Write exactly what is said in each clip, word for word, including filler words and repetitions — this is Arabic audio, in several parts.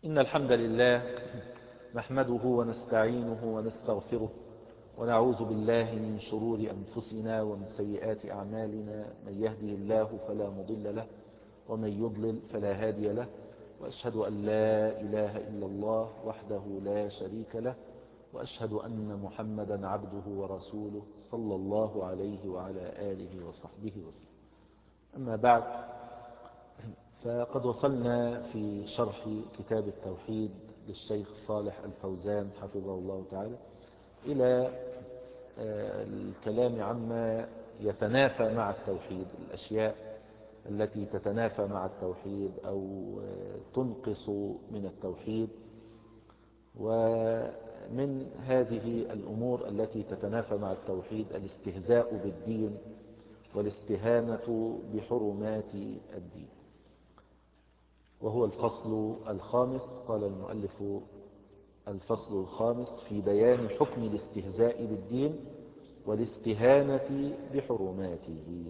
إن الحمد لله نحمده ونستعينه ونستغفره ونعوذ بالله من شرور أنفسنا ومن سيئات أعمالنا. من يهده الله فلا مضل له ومن يضلل فلا هادي له، وأشهد أن لا إله إلا الله وحده لا شريك له، وأشهد أن محمدا عبده ورسوله صلى الله عليه وعلى آله وصحبه وسلم. أما بعد، فقد وصلنا في شرح كتاب التوحيد للشيخ صالح الفوزان حفظه الله تعالى إلى الكلام عما يتنافى مع التوحيد، الأشياء التي تتنافى مع التوحيد أو تنقص من التوحيد. ومن هذه الأمور التي تتنافى مع التوحيد الاستهزاء بالدين والاستهانة بحرمات الدين، وهو الفصل الخامس. قال المؤلف: الفصل الخامس في بيان حكم الاستهزاء بالدين والاستهانة بحرماته.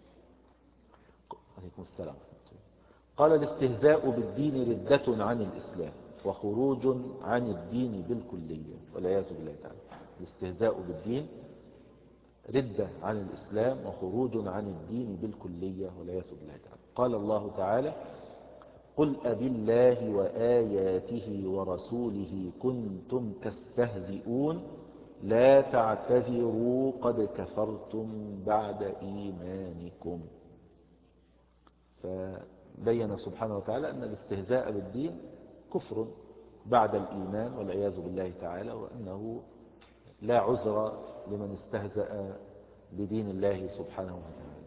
عليكم السلام. قال: الاستهزاء بالدين ردة عن الإسلام وخروج عن الدين بالكلية، والعياذ بالله تعالى. الاستهزاء بالدين ردة عن الإسلام وخروج عن الدين بالكلية، والعياذ بالله تعالى. قال الله تعالى: قل أبالله وآياته ورسوله كنتم تستهزئون لا تعتذروا قد كفرتم بعد إيمانكم. فبين سبحانه وتعالى أن الاستهزاء بالدين كفر بعد الإيمان، والعياذ بالله تعالى، وأنه لا عذر لمن استهزأ بدين الله سبحانه وتعالى.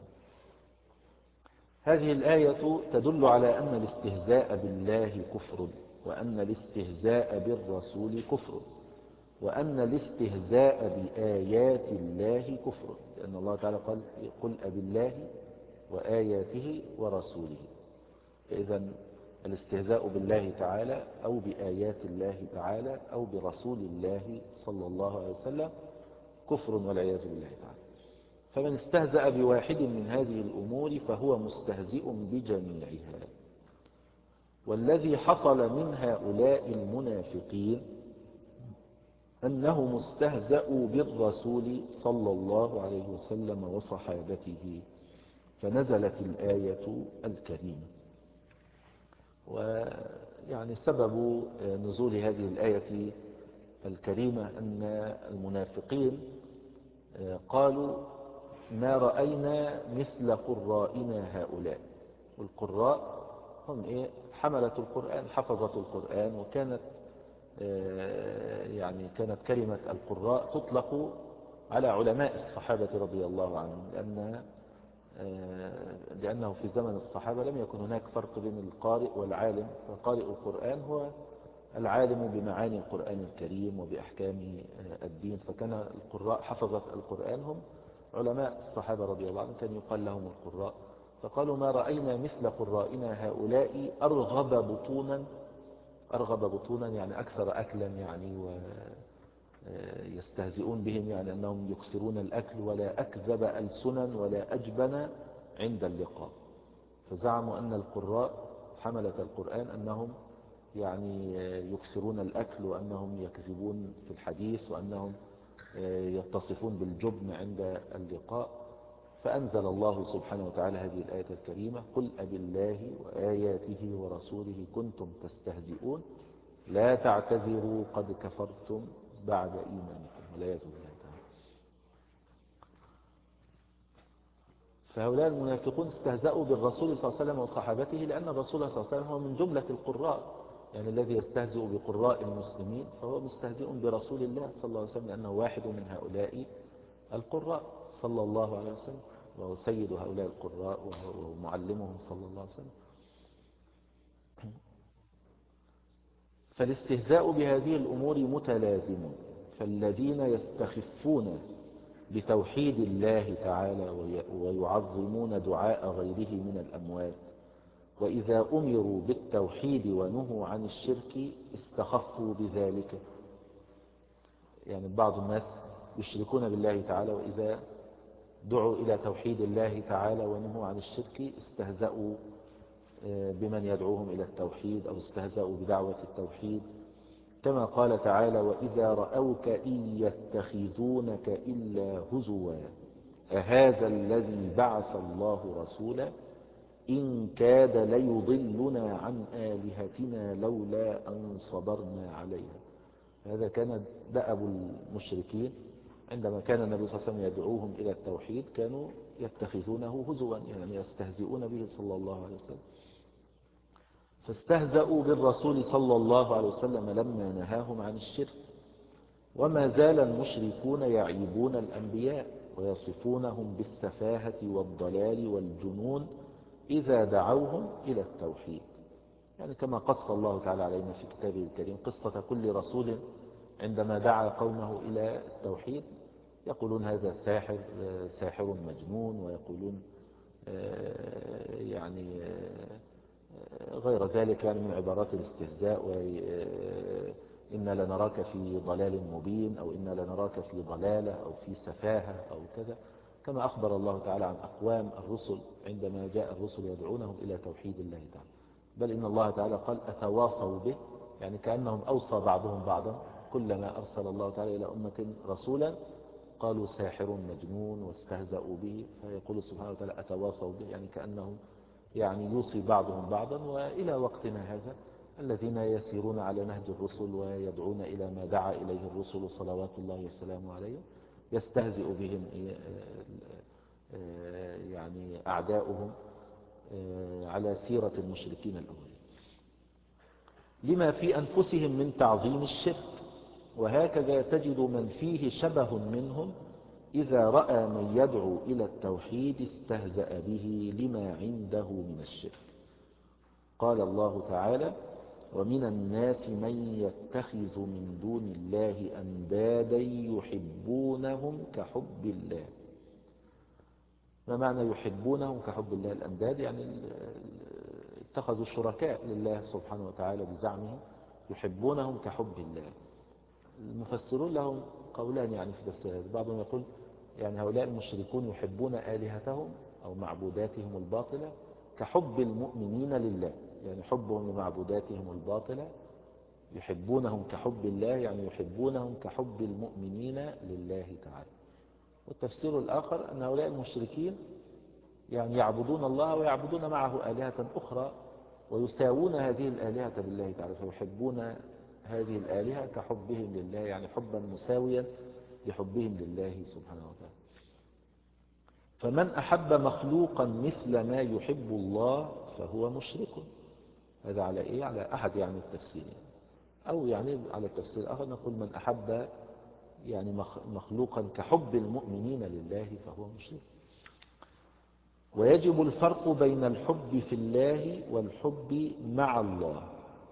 هذه الآية تدل على أن الاستهزاء بالله كفر، وأن الاستهزاء بالرسول كفر، وأن الاستهزاء بآيات الله كفر، لأن الله تعالى قال: قل أبالله وآياته ورسوله. إذن الاستهزاء بالله تعالى أو بآيات الله تعالى أو برسول الله صلى الله عليه وسلم كفر، والعياذ بالله تعالى. فمن استهزأ بواحد من هذه الأمور فهو مستهزئ بجميعها. والذي حصل من هؤلاء المنافقين أنهم استهزأوا بالرسول صلى الله عليه وسلم وصحابته، فنزلت الآية الكريمة. ويعني سبب نزول هذه الآية الكريمة أن المنافقين قالوا: ما رأينا مثل قرائنا هؤلاء. والقراء هم إيه؟ حملة القرآن، حفظة القرآن. وكانت يعني كانت كلمة القراء تطلق على علماء الصحابة رضي الله عنهم، لأن لأنه في زمن الصحابة لم يكن هناك فرق بين القارئ والعالم، فقارئ القرآن هو العالم بمعاني القرآن الكريم وبأحكام الدين. فكان القراء حفظة القرآن هم علماء الصحابة رضي الله عنهم، كان يقال لهم القراء. فقالوا: ما رأينا مثل قرائنا هؤلاء أرغب بطونا. أرغب بطونا يعني أكثر أكلا، يعني ويستهزئون بهم، يعني أنهم يكسرون الأكل، ولا أكذب ألسنا ولا أجبن عند اللقاء. فزعموا أن القراء حملة القرآن أنهم يعني يكسرون الأكل، وأنهم يكذبون في الحديث، وأنهم يتصفون بالجبن عند اللقاء. فأنزل الله سبحانه وتعالى هذه الآية الكريمة: قل أبالله وآياته ورسوله كنتم تستهزئون لا تعتذروا قد كفرتم بعد إيمانكم، والعياذ بالله تعالى. فهؤلاء المنافقون استهزأوا بالرسول صلى الله عليه وسلم وصحابته، لأن الرسول صلى الله عليه وسلم هو من جملة القراء، يعني الذي يستهزئ بقراء المسلمين فهو مستهزئ برسول الله صلى الله عليه وسلم، لأنه واحد من هؤلاء القراء صلى الله عليه وسلم، وهو سيد هؤلاء القراء ومعلمهم صلى الله عليه وسلم. فالاستهزاء بهذه الأمور متلازم. فالذين يستخفون بتوحيد الله تعالى ويعظمون دعاء غيره من الأموات، وإذا أمروا بالتوحيد ونهوا عن الشرك استخفوا بذلك. يعني بعض الناس يشركون بالله تعالى، وإذا دعوا إلى توحيد الله تعالى ونهوا عن الشرك استهزأوا بمن يدعوهم إلى التوحيد أو استهزأوا بدعوة التوحيد، كما قال تعالى: وإذا رأوك إن يتخذونك إلا هزوا أهذا الذي بعث الله رسولا إن كاد ليضلنا عن آلهتنا لولا أن صبرنا عليها. هذا كان دأب المشركين عندما كان النبي صلى الله عليه وسلم يدعوهم إلى التوحيد، كانوا يتخذونه هزوا، يعني يستهزئون به صلى الله عليه وسلم. فاستهزأوا بالرسول صلى الله عليه وسلم لما نهاهم عن الشرك. وما زال المشركون يعيبون الأنبياء ويصفونهم بالسفاهة والضلال والجنون إذا دعوهم إلى التوحيد، يعني كما قص الله تعالى علينا في كتابه الكريم قصة كل رسول عندما دعا قومه إلى التوحيد، يقولون هذا ساحر ساحر مجنون، ويقولون يعني غير ذلك يعني من عبارات الاستهزاء، وإنا لنراك في ضلال مبين، أو إنا لنراك في ضلالة أو في سفاهة أو كذا، كما أخبر الله تعالى عن أقوام الرسل عندما جاء الرسل يدعونهم إلى توحيد الله تعالى. بل إن الله تعالى قال أتواصوا به، يعني كأنهم أوصى بعضهم بعضا، كلما أرسل الله تعالى إلى أمة رسولا قالوا ساحر مجنون واستهزأوا به، فيقول سبحانه وتعالى أتواصوا به، يعني كأنهم يعني يوصي بعضهم بعضا. وإلى وقتنا هذا الذين يسيرون على نهج الرسل ويدعون إلى ما دعا إليه الرسل صلوات الله وسلامه عليهم يستهزئ بهم يعني أعداؤهم على سيرة المشركين الأولين لما في أنفسهم من تعظيم الشرك. وهكذا تجد من فيه شبه منهم إذا رأى من يدعو إلى التوحيد استهزأ به لما عنده من الشرك. قال الله تعالى: ومن الناس من يتخذ من دون الله أندادا يحبونهم كحب الله. ما معنى يحبونهم كحب الله؟ الأنداد يعني اتخذوا شركاء لله سبحانه وتعالى بزعمهم، يحبونهم كحب الله. المفسرون لهم قولان يعني في تفسير هذا. بعضهم يقول يعني هؤلاء المشركون يحبون آلهتهم أو معبوداتهم الباطلة كحب المؤمنين لله، يعني حبهم لمعبوداتهم الباطلة يحبونهم كحب الله، يعني يحبونهم كحب المؤمنين لله تعالى. والتفسير الآخر أن هؤلاء المشركين يعني يعبدون الله ويعبدون معه آلهة أخرى ويساوون هذه الآلهة بالله تعالى، فيحبون هذه الآلهة كحبهم لله، يعني حبا مساويا لحبهم لله سبحانه وتعالى. فمن أحب مخلوقا مثل ما يحب الله فهو مشرك. هذا على إيه؟ على أحد يعني التفسيرين، أو يعني على التفسير الآخر نقول من أحب يعني مخلوقا كحب المؤمنين لله فهو مشرك. ويجب الفرق بين الحب في الله والحب مع الله.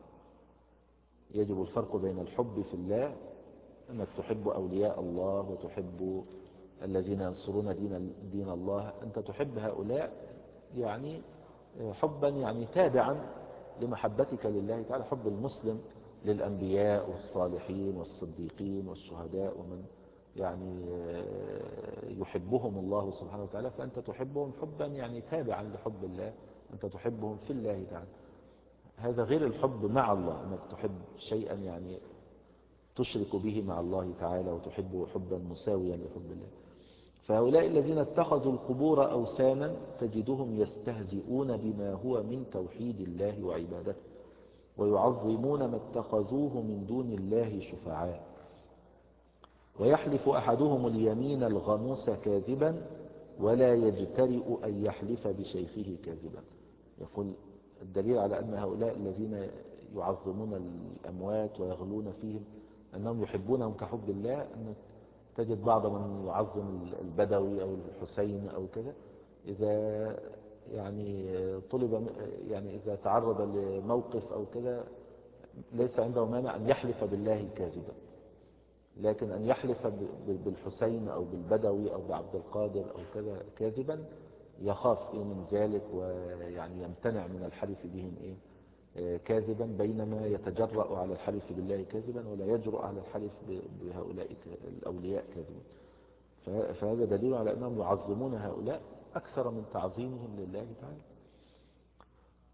يجب الفرق بين الحب في الله، أنك تحب أولياء الله وتحب الذين ينصرون دين, دين الله، أنت تحب هؤلاء يعني حبا يعني تابعا لمحبتك لله تعالى، حب المسلم للأنبياء والصالحين والصديقين والشهداء ومن يعني يحبهم الله سبحانه وتعالى، فأنت تحبهم حبا يعني تابعا لحب الله، أنت تحبهم في الله تعالى. هذا غير الحب مع الله، أنك تحب شيئا يعني تشرك به مع الله تعالى وتحبه حبا مساويا لحب الله. فهؤلاء الذين اتخذوا القبور أوثانا تجدهم يستهزئون بما هو من توحيد الله وعبادته، ويعظمون ما اتخذوه من دون الله شفعاء. ويحلف أحدهم اليمين الغموس كاذبا ولا يجترئ أن يحلف بشيخه كاذبا. يقول الدليل على أن هؤلاء الذين يعظمون الأموات ويغلون فيهم أنهم يحبونهم كحب الله، أن تجد بعض من يعظم البدوي أو الحسين أو كذا، إذا يعني طلب يعني إذا تعرض لموقف أو كذا ليس عنده مانع أن يحلف بالله كاذبا، لكن أن يحلف بالحسين أو بالبدوي أو بعبد القادر أو كذا كاذبا يخاف من ذلك، ويعني يمتنع من الحلف بهم إيه كاذبا، بينما يتجرأ على الحلف بالله كاذبا ولا يجرؤ على الحلف بهؤلاء الأولياء كاذبا. فهذا دليل على أنهم يعظمون هؤلاء أكثر من تعظيمهم لله تعالى.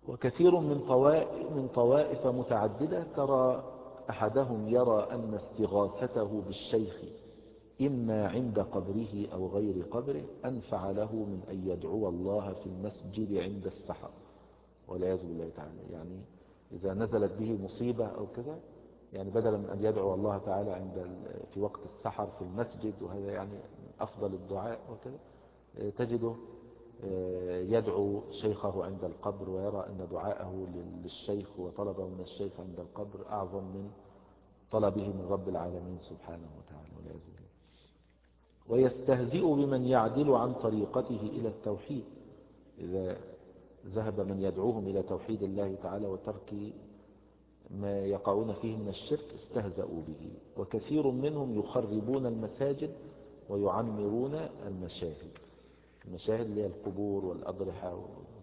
وكثير من طوائف, من طوائف متعددة ترى أحدهم يرى أن استغاثته بالشيخ إما عند قبره أو غير قبره أنفع له من أن يدعو الله في المسجد عند السحر، والعياذ بالله تعالى. يعني إذا نزلت به مصيبة أو كذا، يعني بدلا من أن يدعو الله تعالى عند في وقت السحر في المسجد، وهذا يعني أفضل الدعاء وكذا، تجده يدعو شيخه عند القبر، ويرى أن دعاءه للشيخ وطلبه من الشيخ عند القبر أعظم من طلبه من رب العالمين سبحانه وتعالى، والعياذ بالله. ويستهزئ بمن يعدل عن طريقته إلى التوحيد، إذا ذهب من يدعوهم إلى توحيد الله تعالى وترك ما يقعون فيه من الشرك استهزأوا به. وكثير منهم يخربون المساجد ويعمرون المشاهد، المشاهد اللي هي القبور والأضرحة،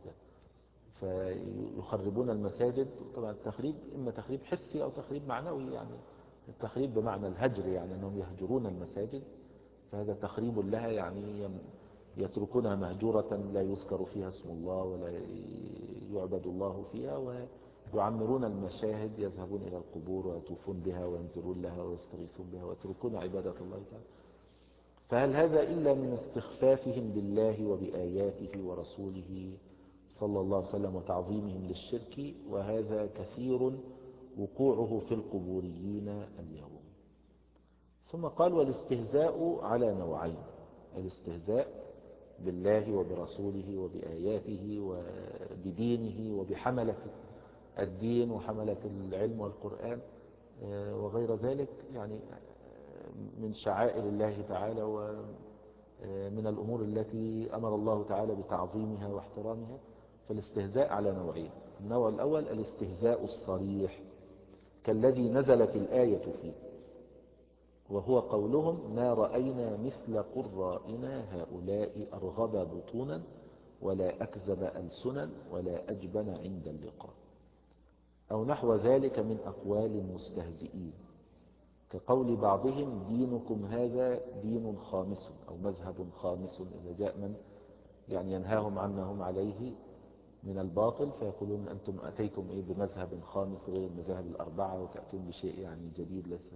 فيخربون المساجد. طبعا التخريب إما تخريب حسي أو تخريب معنوي، يعني التخريب بمعنى الهجر، يعني أنهم يهجرون المساجد، فهذا تخريب لها، يعني يتركونها مهجورة لا يذكر فيها اسم الله ولا يعبد الله فيها، ويعمرون المشاهد، يذهبون إلى القبور ويطوفون بها وينزلون لها ويستغيثون بها ويتركون عبادة الله تعالى. فهل هذا إلا من استخفافهم بالله وبآياته ورسوله صلى الله عليه وسلم وتعظيمهم للشرك، وهذا كثير وقوعه في القبوريين اليوم. ثم قال: والاستهزاء على نوعين: الاستهزاء بالله وبرسوله وبآياته وبدينه وبحملة الدين وحملة العلم والقرآن وغير ذلك، يعني من شعائر الله تعالى ومن الأمور التي أمر الله تعالى بتعظيمها واحترامها. فالاستهزاء على نوعين: النوع الأول الاستهزاء الصريح كالذي نزلت الآية فيه، وهو قولهم: ما رأينا مثل قرائنا هؤلاء أرغب بطونا ولا أكذب ألسنا ولا أجبن عند اللقاء، أو نحو ذلك من أقوال المستهزئين، كقول بعضهم: دينكم هذا دين خامس أو مذهب خامس، إذا جاء من يعني ينهاهم عما هم عليه من الباطل، فيقولون أنتم أتيتم إيه بمذهب خامس غير المذاهب الأربعة، وتأتون بشيء يعني جديد لسه.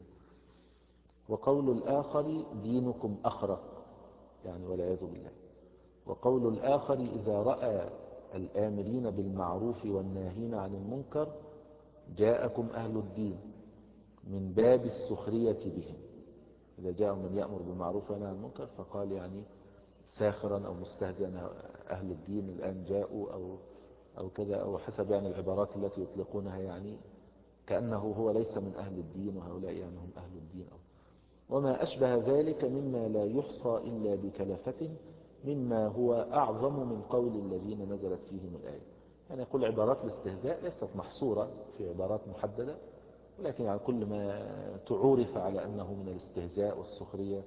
وقول الآخر: دينكم أخرق، يعني والعياذ بالله. وقول الآخر: إذا رأى الآمرين بالمعروف والناهين عن المنكر جاءكم أهل الدين من باب السخرية بهم، إذا جاء من يأمر بالمعروف وينهى عن المنكر، فقال يعني ساخرا أو مستهزئا أهل الدين الآن جاءوا، أو أو كذا، أو حسب يعني العبارات التي يطلقونها، يعني كأنه هو ليس من أهل الدين وهؤلاء يعني هم أهل الدين، أو وما أشبه ذلك مما لا يحصى إلا بكلفة، مما هو أعظم من قول الذين نزلت فيهم الآية. يعني يقول عبارات الاستهزاء ليست محصورة في عبارات محددة، ولكن يعني كل ما تعورف على أنه من الاستهزاء والسخرية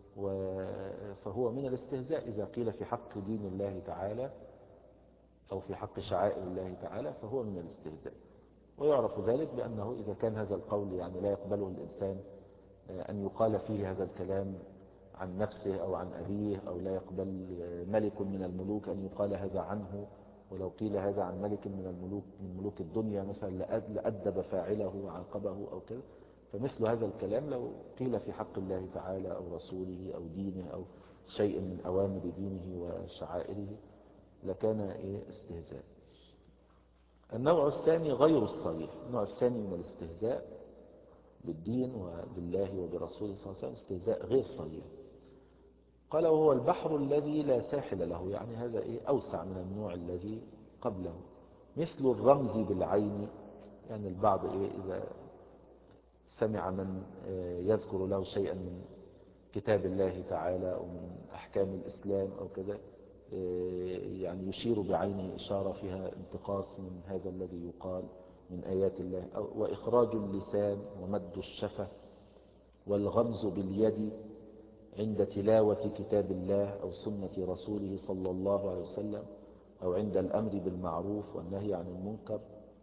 فهو من الاستهزاء، إذا قيل في حق دين الله تعالى أو في حق شعائر الله تعالى فهو من الاستهزاء. ويعرف ذلك بأنه إذا كان هذا القول يعني لا يقبله الإنسان أن يقال فيه هذا الكلام عن نفسه أو عن أبيه، أو لا يقبل ملك من الملوك أن يقال هذا عنه، ولو قيل هذا عن ملك من الملوك من ملوك الدنيا مثلا لأدب فاعله وعاقبه أو كذا. فمثل هذا الكلام لو قيل في حق الله تعالى أو رسوله أو دينه أو شيء من أوامر دينه وشعائره لكان إيه استهزاء. النوع الثاني غير الصريح، النوع الثاني من الاستهزاء بالدين وبالله وبرسوله صلى الله عليه وسلم استهزاء غير صريح. قال: وهو البحر الذي لا ساحل له، يعني هذا إيه أوسع من النوع الذي قبله، مثل الرمز بالعين، يعني البعض إيه إذا سمع من يذكر له شيئا من كتاب الله تعالى أو من أحكام الإسلام أو كذا، يعني يشير بعينه إشارة فيها انتقاص من هذا الذي يقال من آيات الله، وإخراج اللسان ومد الشفة والغمز باليد عند تلاوة كتاب الله أو سنة رسوله صلى الله عليه وسلم، أو عند الأمر بالمعروف والنهي عن المنكر.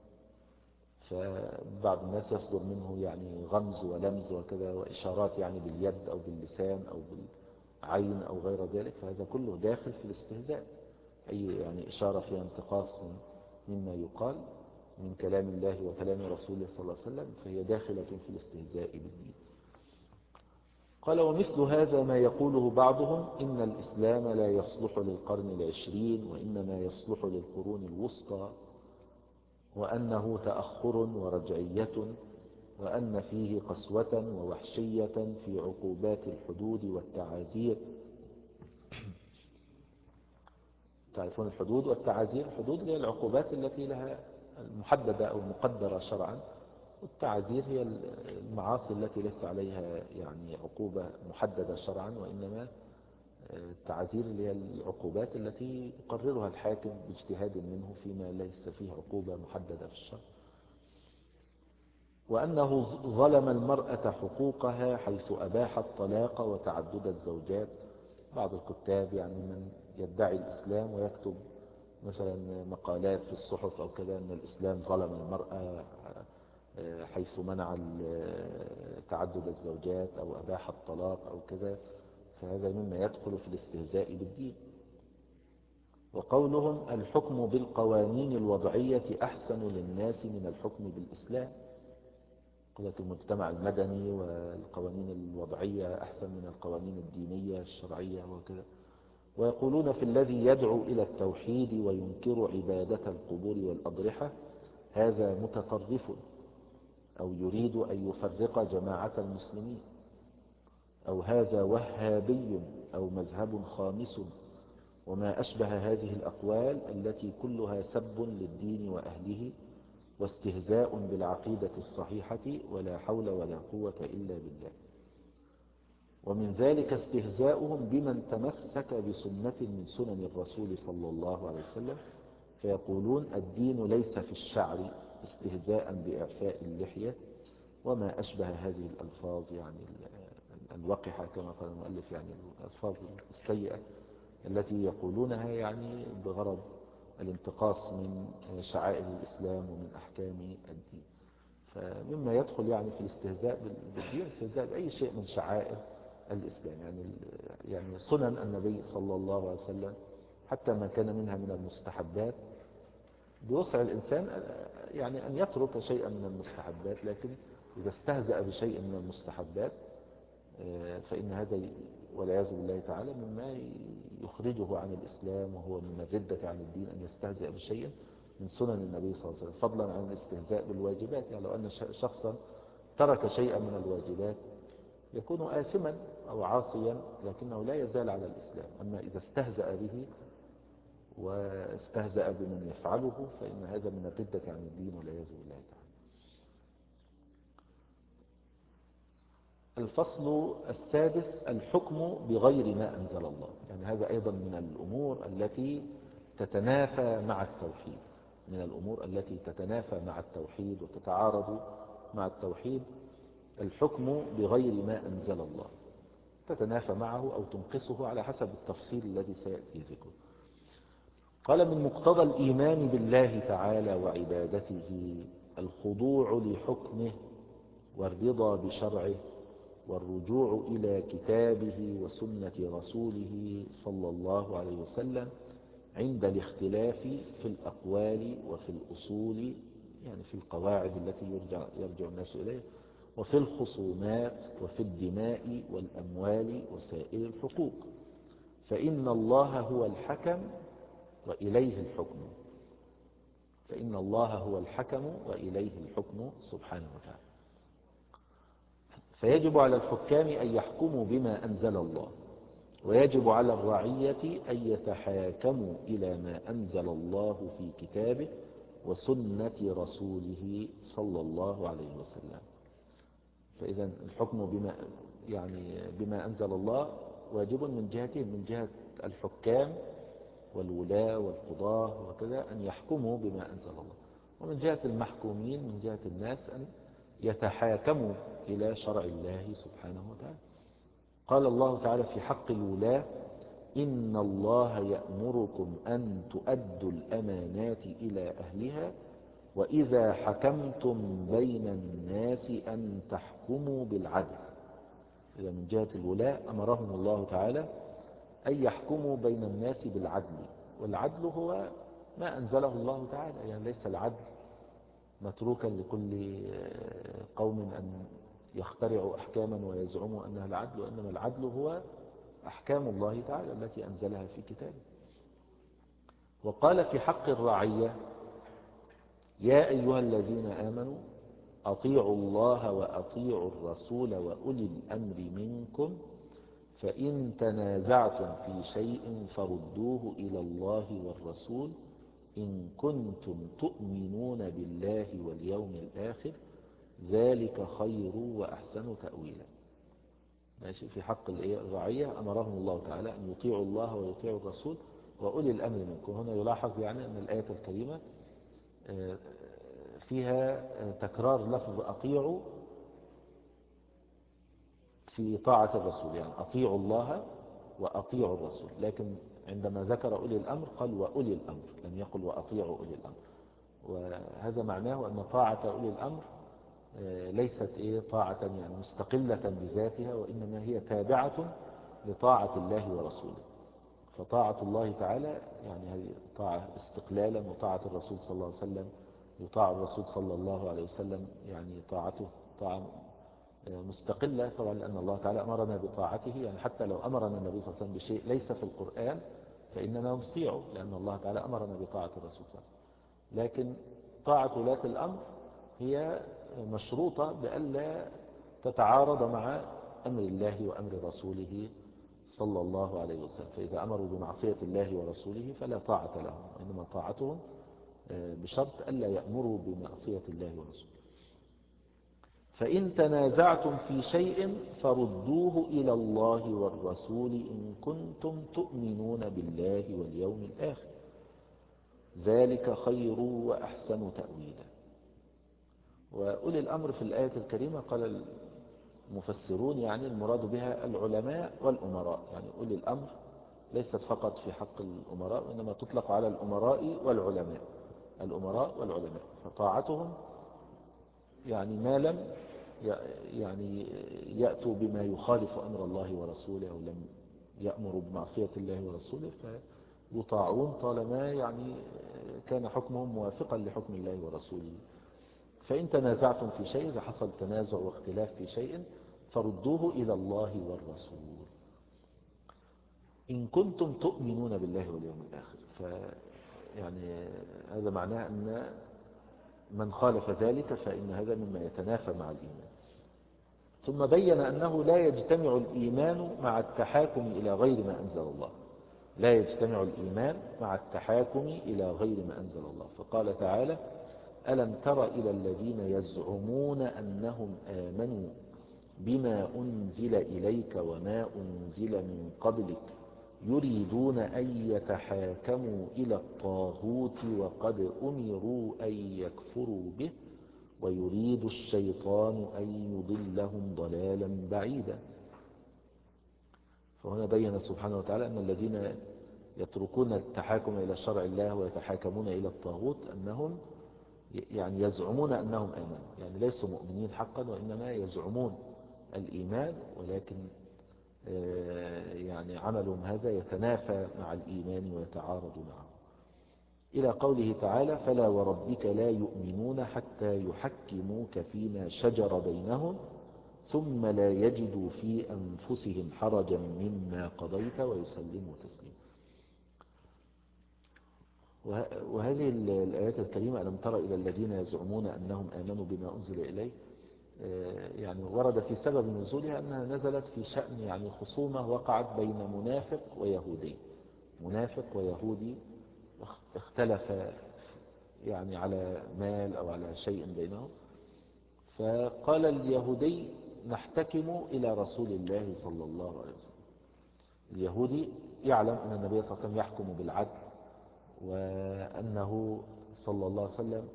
فبعض الناس يصدر منه يعني غمز ولمز وكذا وإشارات يعني باليد أو باللسان أو بالعين أو غير ذلك، فهذا كله داخل في الاستهزاء، أي يعني إشارة فيها انتقاص من مما يقال من كلام الله وكلام رسوله صلى الله عليه وسلم، فهي داخلة في الاستهزاء بالدين. قال: ومثل هذا ما يقوله بعضهم إن الإسلام لا يصلح للقرن العشرين وإنما يصلح للقرون الوسطى، وأنه تأخر ورجعية، وأن فيه قسوة ووحشية في عقوبات الحدود والتعازير. تعرفون الحدود والتعازير؟ الحدود هي العقوبات التي لها المحددة أو المقدرة شرعا، والتعازير هي المعاصي التي ليس عليها يعني عقوبة محددة شرعا، وإنما التعازير هي العقوبات التي يقررها الحاكم باجتهاد منه فيما ليس فيه عقوبة محددة في الشرع. وأنه ظلم المرأة حقوقها حيث أباح الطلاق وتعدد الزوجات. بعض الكتاب يعني من يدعي الإسلام ويكتب مثلا مقالات في الصحف أو كذا أن الإسلام ظلم المرأة حيث منع تعدد الزوجات أو أباح الطلاق أو كذا، فهذا مما يدخل في الاستهزاء بالدين. وقولهم: الحكم بالقوانين الوضعية أحسن للناس من الحكم بالإسلام. قلت المجتمع المدني والقوانين الوضعية أحسن من القوانين الدينية الشرعية وكذا. ويقولون في الذي يدعو إلى التوحيد وينكر عبادة القبور والأضرحة: هذا متطرف، أو يريد أن يفرق جماعة المسلمين، أو هذا وهابي، أو مذهب خامس، وما أشبه هذه الأقوال التي كلها سب للدين وأهله واستهزاء بالعقيدة الصحيحة، ولا حول ولا قوة إلا بالله. ومن ذلك استهزاؤهم بمن تمسك بسنة من سنن الرسول صلى الله عليه وسلم، فيقولون: الدين ليس في الشعر، استهزاء بإعفاء اللحية، وما أشبه هذه الألفاظ يعني الوقحة كما قال المؤلف، يعني الألفاظ السيئة التي يقولونها يعني بغرض الانتقاص من شعائر الإسلام ومن أحكام الدين. فمما يدخل يعني في الاستهزاء بالدين الاستهزاء بأي شيء من شعائر الإسلام، يعني يعني سنن النبي صلى الله عليه وسلم حتى ما كان منها من المستحبات، بوسع الإنسان يعني أن يترك شيئا من المستحبات، لكن إذا استهزأ بشيء من المستحبات فإن هذا والعياذ بالله تعالى مما يخرجه عن الإسلام، وهو من الردة عن الدين أن يستهزئ بشيء من سنن النبي صلى الله عليه وسلم، فضلا عن الاستهزاء بالواجبات. يعني لو أن شخصا ترك شيئا من الواجبات يكون آثما أو عاصيا، لكنه لا يزال على الإسلام. أما إذا استهزأ به واستهزأ بمن يفعله فإن هذا من الردة عن الدين والعياذ بالله تعالى. الفصل السادس: الحكم بغير ما أنزل الله. يعني هذا أيضا من الأمور التي تتنافى مع التوحيد، من الأمور التي تتنافى مع التوحيد وتتعارض مع التوحيد. الحكم بغير ما أنزل الله تتنافى معه أو تنقصه على حسب التفصيل الذي سيأتي ذكره. قال: من مقتضى الإيمان بالله تعالى وعبادته الخضوع لحكمه والرضا بشرعه والرجوع إلى كتابه وسنة رسوله صلى الله عليه وسلم عند الاختلاف في الأقوال وفي الأصول، يعني في القواعد التي يرجع, يرجع الناس إليها، وفي الخصومات وفي الدماء والأموال وسائر الحقوق، فإن الله هو الحكم وإليه الحكم فإن الله هو الحكم وإليه الحكم سبحانه وتعالى. فيجب على الحكام أن يحكموا بما أنزل الله، ويجب على الرعية أن يتحاكموا إلى ما أنزل الله في كتابه وسنة رسوله صلى الله عليه وسلم. فإذا الحكم بما يعني بما أنزل الله واجب من جهتين: من جهة الحكام والولاة والقضاة وكذا أن يحكموا بما أنزل الله، ومن جهة المحكومين من جهة الناس أن يتحاكموا إلى شرع الله سبحانه وتعالى. قال الله تعالى في حق الولاة: إن الله يأمركم أن تؤدوا الأمانات إلى أهلها وإذا حكمتم بين الناس أن تحكموا بالعدل. إذا من جهة الولاة أمرهم الله تعالى أن يحكموا بين الناس بالعدل، والعدل هو ما أنزله الله تعالى. يعني ليس العدل متروكا لكل قوم أن يخترعوا أحكاما ويزعموا أنها العدل، وإنما العدل هو أحكام الله تعالى التي أنزلها في كتابه. وقال في حق الرعية: يا أيها الذين آمنوا أطيعوا الله وأطيعوا الرسول وأولي الأمر منكم فإن تنازعتم في شيء فردوه إلى الله والرسول إن كنتم تؤمنون بالله واليوم الآخر ذلك خير وأحسن تأويلا. ماشي. في حق الرعية أمرهم الله تعالى أن يطيعوا الله ويطيعوا الرسول وأولي الأمر منكم. هنا يلاحظ يعني أن الآية الكريمة فيها تكرار لفظ أطيعوا في طاعة الرسول، يعني أطيعوا الله وأطيعوا الرسول، لكن عندما ذكر أولي الأمر قال وأولي الأمر، لم يقل وأطيعوا أولي الأمر. وهذا معناه أن طاعة أولي الأمر ليست إيه طاعة يعني مستقلة بذاتها، وإنما هي تابعة لطاعة الله ورسوله. فطاعة الله تعالى يعني هذه طاعة استقلالا، وطاعة الرسول صلى الله عليه وسلم يطاع الرسول صلى الله عليه وسلم يعني طاعته طاعة مستقلة طبعا، لأن الله تعالى أمرنا بطاعته. يعني حتى لو أمرنا النبي صلى الله عليه وسلم بشيء ليس في القرآن فإننا نطيعه، لأن الله تعالى أمرنا بطاعة الرسول صلى الله عليه وسلم. لكن طاعة ولاة الأمر هي مشروطة بألا تتعارض مع أمر الله وأمر رسوله صلى الله عليه وسلم. فإذا أمروا بمعصية الله ورسوله فلا طاعة لهم، وإنما طاعتهم بشرط ألا يأمروا بمعصية الله ورسوله. فإن تنازعتم في شيء فردوه إلى الله والرسول إن كنتم تؤمنون بالله واليوم الآخر ذلك خير وأحسن تأويلا. وأولي الأمر في الآية الكريمة قال المفسرون يعني المراد بها العلماء والأمراء. يعني أولي الأمر ليست فقط في حق الأمراء، وإنما تطلق على الأمراء والعلماء، الأمراء والعلماء. فطاعتهم يعني ما لم يعني يأتوا بما يخالف أمر الله ورسوله، أو لم يأمروا بمعصية الله ورسوله فيطاعون طالما يعني كان حكمهم موافقا لحكم الله ورسوله. فإن تنازعتم في شيء، إذا حصل تنازع واختلاف في شيء فردوه إلى الله والرسول إن كنتم تؤمنون بالله واليوم الآخر. فيعني هذا معناه أن من خالف ذلك فإن هذا مما يتنافى مع الإيمان. ثم بين أنه لا يجتمع الإيمان مع التحاكم إلى غير ما أنزل الله. لا يجتمع الإيمان مع التحاكم إلى غير ما أنزل الله. فقال تعالى: ألم تر إلى الذين يزعمون أنهم آمنوا بما أنزل إليك وما أنزل من قبلك يريدون أن يتحاكموا إلى الطاغوت وقد أمروا أن يكفروا به ويريد الشيطان أن يضلهم ضلالا بعيدا. فهنا بين سبحانه وتعالى أن الذين يتركون التحاكم إلى شرع الله ويتحاكمون إلى الطاغوت أنهم يعني يزعمون أنهم آمنوا، يعني ليسوا مؤمنين حقا وإنما يزعمون الإيمان، ولكن يعني عملهم هذا يتنافى مع الإيمان ويتعارض معه. إلى قوله تعالى: فلا وربك لا يؤمنون حتى يحكموك فيما شجر بينهم ثم لا يجدوا في أنفسهم حرجا مما قضيت ويسلموا تسليما. وهذه الآيات الكريمة ألم تر إلى الذين يزعمون أنهم آمنوا بما أنزل إليه، يعني ورد في سبب نزولها أنها نزلت في شأن يعني خصومة وقعت بين منافق ويهودي. منافق ويهودي اختلف يعني على مال أو على شيء بينهم، فقال اليهودي: نحتكم إلى رسول الله صلى الله عليه وسلم. اليهودي يعلم أن النبي صلى الله عليه وسلم يحكم بالعدل، وأنه صلى الله عليه وسلم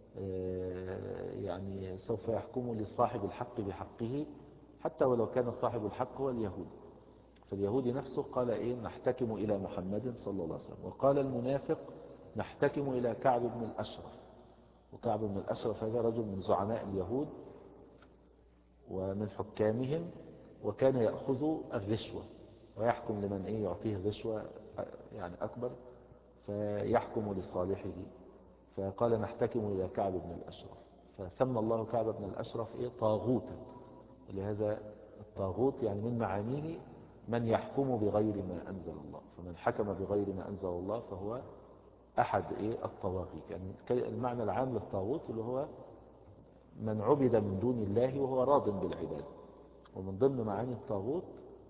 يعني سوف يحكم لصاحب الحق بحقه حتى ولو كان صاحب الحق هو اليهودي. فاليهودي نفسه قال إيه: نحتكم إلى محمد صلى الله عليه وسلم. وقال المنافق: نحتكم إلى كعب بن الأشرف. وكعب بن الأشرف هذا رجل من زعماء اليهود ومن حكامهم، وكان يأخذ الرشوة ويحكم لمن إيه يعطيه الرشوة يعني أكبر. فيحكم لصالحه، فقال نحتكم إلى كعب بن الأشرف، فسمى الله كعب بن الأشرف إيه؟ طاغوتا. ولهذا الطاغوت يعني من معانيه من يحكم بغير ما أنزل الله، فمن حكم بغير ما أنزل الله فهو أحد إيه؟ الطواغيت. يعني المعنى العام للطاغوت اللي هو من عبد من دون الله وهو راض بالعبادة. ومن ضمن معاني الطاغوت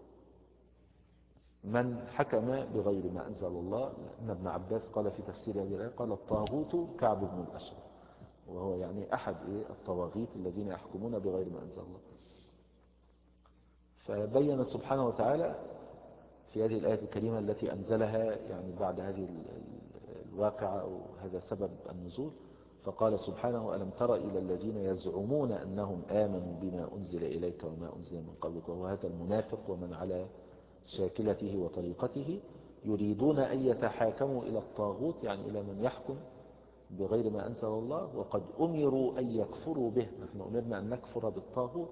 من حكم بغير ما أنزل الله، أن ابن عباس قال في تفسير هذه الآية قال الطاغوت كعب بن الأشرف، وهو يعني أحد إيه؟ الطواغيت الذين يحكمون بغير ما أنزل الله. فبين سبحانه وتعالى في هذه الآية الكريمة التي أنزلها يعني بعد هذه الواقعة أو هذا سبب النزول، فقال سبحانه ألم تر إلى الذين يزعمون أنهم آمنوا بما أنزل إليك وما أنزل من قبلك، وهو هذا المنافق ومن على شاكلته وطريقته، يريدون أن يتحاكموا إلى الطاغوت يعني إلى من يحكم بغير ما أنزل الله، وقد أمروا أن يكفروا به. نحن أمرنا أن نكفر بالطاغوت،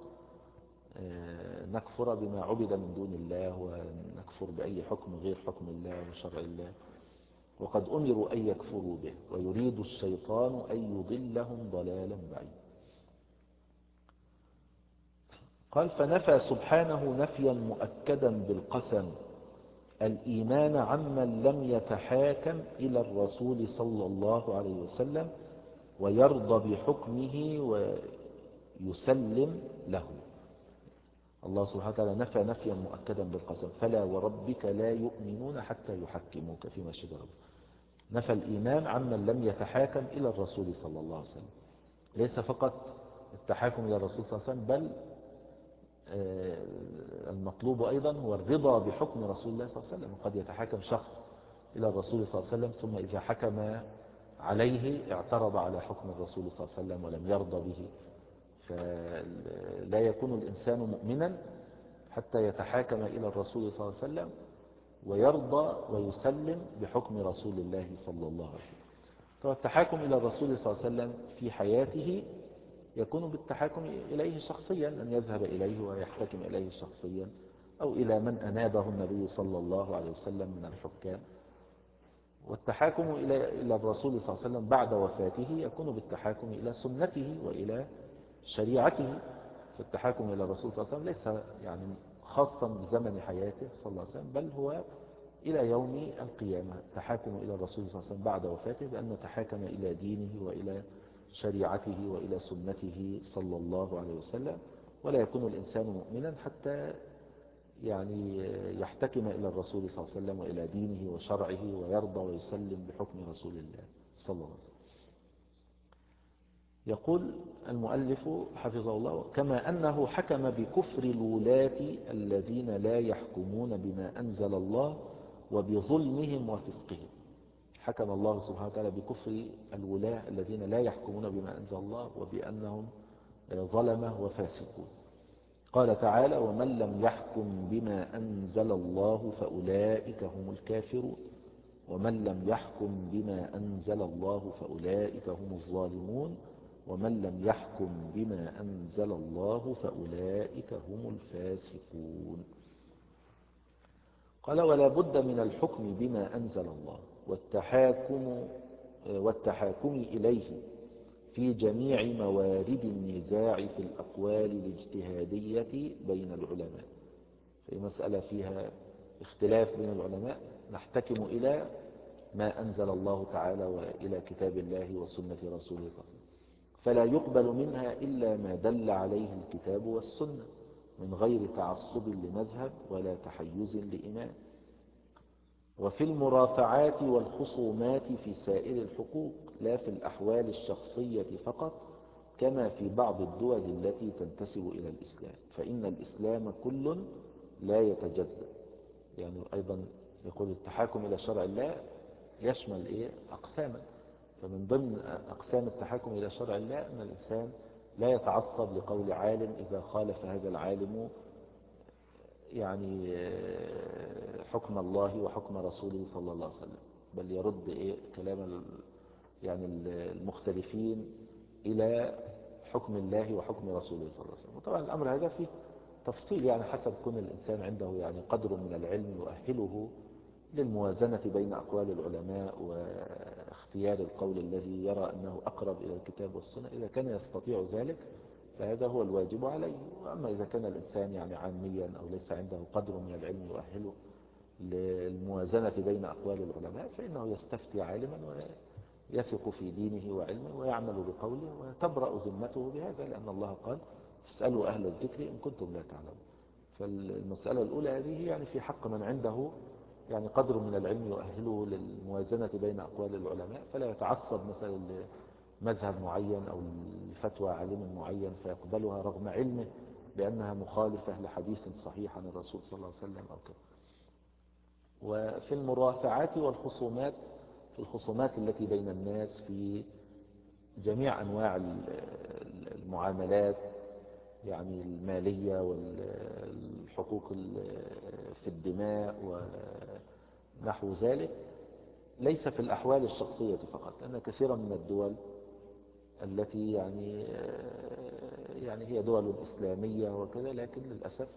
نكفر بما عبد من دون الله، ونكفر بأي حكم غير حكم الله وشرع الله، وقد أمروا أن يكفروا به، ويريد الشيطان أن يضلهم ضلالا بعيدا. قال فنفى سبحانه نفيا مؤكدا بالقسم الإيمان عمن لم يتحاكم إلى الرسول صلى الله عليه وسلم ويرضى بحكمه ويسلم له. الله سبحانه وتعالى نفى نفيا مؤكدا بالقسم فلا وربك لا يؤمنون حتى يحكموك فيما شجر بينهم. نفى الإيمان عمن لم يتحاكم إلى الرسول صلى الله عليه وسلم، ليس فقط التحاكم إلى الرسول صلى الله عليه وسلم، بل المطلوب أيضا هو الرضا بحكم رسول الله صلى الله عليه وسلم. قد يتحاكم شخص إلى الرسول صلى الله عليه وسلم ثم إذا حكم عليه اعترض على حكم الرسول صلى الله عليه وسلم ولم يرضى به، فلا يكون الإنسان مؤمنا حتى يتحاكم إلى الرسول صلى الله عليه وسلم ويرضى ويسلم بحكم رسول الله صلى الله عليه وسلم. فالتحاكم إلى الرسول صلى الله عليه وسلم في حياته يكون بالتحاكم إليه شخصيا، أن يذهب إليه ويحتكم إليه شخصيا، أو إلى من أنابه النبي صلى الله عليه وسلم من الحكام. والتحاكم إلى الرسول صلى الله عليه وسلم بعد وفاته يكون بالتحاكم إلى سنته وإلى شريعته. فالتحاكم إلى الرسول صلى الله عليه وسلم ليس يعني خاصا بزمن حياته صلى الله عليه وسلم، بل هو إلى يوم القيامة. التحاكم إلى الرسول صلى الله عليه وسلم بعد وفاته بأن نتحاكم إلى دينه وإلى شريعته وإلى سنته صلى الله عليه وسلم. ولا يكون الإنسان مؤمنا حتى يعني يحتكم إلى الرسول صلى الله عليه وسلم وإلى دينه وشرعه ويرضى ويسلم بحكم رسول الله صلى الله عليه وسلم. يقول المؤلف حفظه الله كما أنه حكم بكفر الولاة الذين لا يحكمون بما أنزل الله وبظلمهم وفسقهم. حكم الله سبحانه وتعالى بكفر الولاة الذين لا يحكمون بما أنزل الله وبأنهم ظلمة وفاسقون. قال تعالى ومن لم يحكم بما أنزل الله فأولئك هم الكافرون ومن لم يحكم بما أنزل الله فأولئك هم الظالمون ومن لم يحكم بما أنزل الله فأولئك هم الفاسقون. قال ولا بد من الحكم بما أنزل الله والتحاكم, والتحاكم إليه في جميع موارد النزاع في الأقوال الاجتهادية بين العلماء. في مسألة فيها اختلاف بين العلماء نحتكم إلى ما أنزل الله تعالى وإلى كتاب الله وسنة رسوله صلى الله عليه وسلم، فلا يقبل منها إلا ما دل عليه الكتاب والسنة من غير تعصب لمذهب ولا تحيز لإمام. وفي المرافعات والخصومات في سائر الحقوق لا في الأحوال الشخصية فقط كما في بعض الدول التي تنتسب إلى الإسلام، فإن الإسلام كل لا يتجزأ. يعني أيضا يقول التحاكم إلى شرع الله يشمل إيه؟ أقساما. فمن ضمن أقسام التحاكم إلى شرع الله أن الإنسان لا يتعصب لقول عالم إذا خالف هذا العالم يعني حكم الله وحكم رسوله صلى الله عليه وسلم، بل يرد إيه كلام يعني المختلفين إلى حكم الله وحكم رسوله صلى الله عليه وسلم. وطبعا الأمر هذا فيه تفصيل يعني حسب كون الإنسان عنده يعني قدر من العلم يؤهله للموازنة بين أقوال العلماء واختيار القول الذي يرى أنه أقرب إلى الكتاب والسنة. إذا كان يستطيع ذلك فهذا هو الواجب عليه. وأما إذا كان الإنسان يعني عاميا أو ليس عنده قدر من العلم يؤهله للموازنة بين أقوال العلماء فإنه يستفتي عالما ويثق في دينه وعلمه ويعمل بقوله وتبرأ ذمته بهذا، لأن الله قال اسألوا أهل الذكر إن كنتم لا تعلمون. فالمسألة الأولى هذه يعني في حق من عنده يعني قدر من العلم يؤهله للموازنة بين أقوال العلماء، فلا يتعصب مثلا لمذهب معين أو لفتوى عالم معين فيقبلها رغم علمه بأنها مخالفة لحديث صحيح عن الرسول صلى الله عليه وسلم أو كذا. وفي المرافعات والخصومات، في الخصومات التي بين الناس في جميع أنواع المعاملات يعني المالية والحقوق في الدماء ونحو ذلك، ليس في الأحوال الشخصية فقط، لأن كثيرا من الدول التي يعني يعني هي دول إسلامية وكذا، لكن للأسف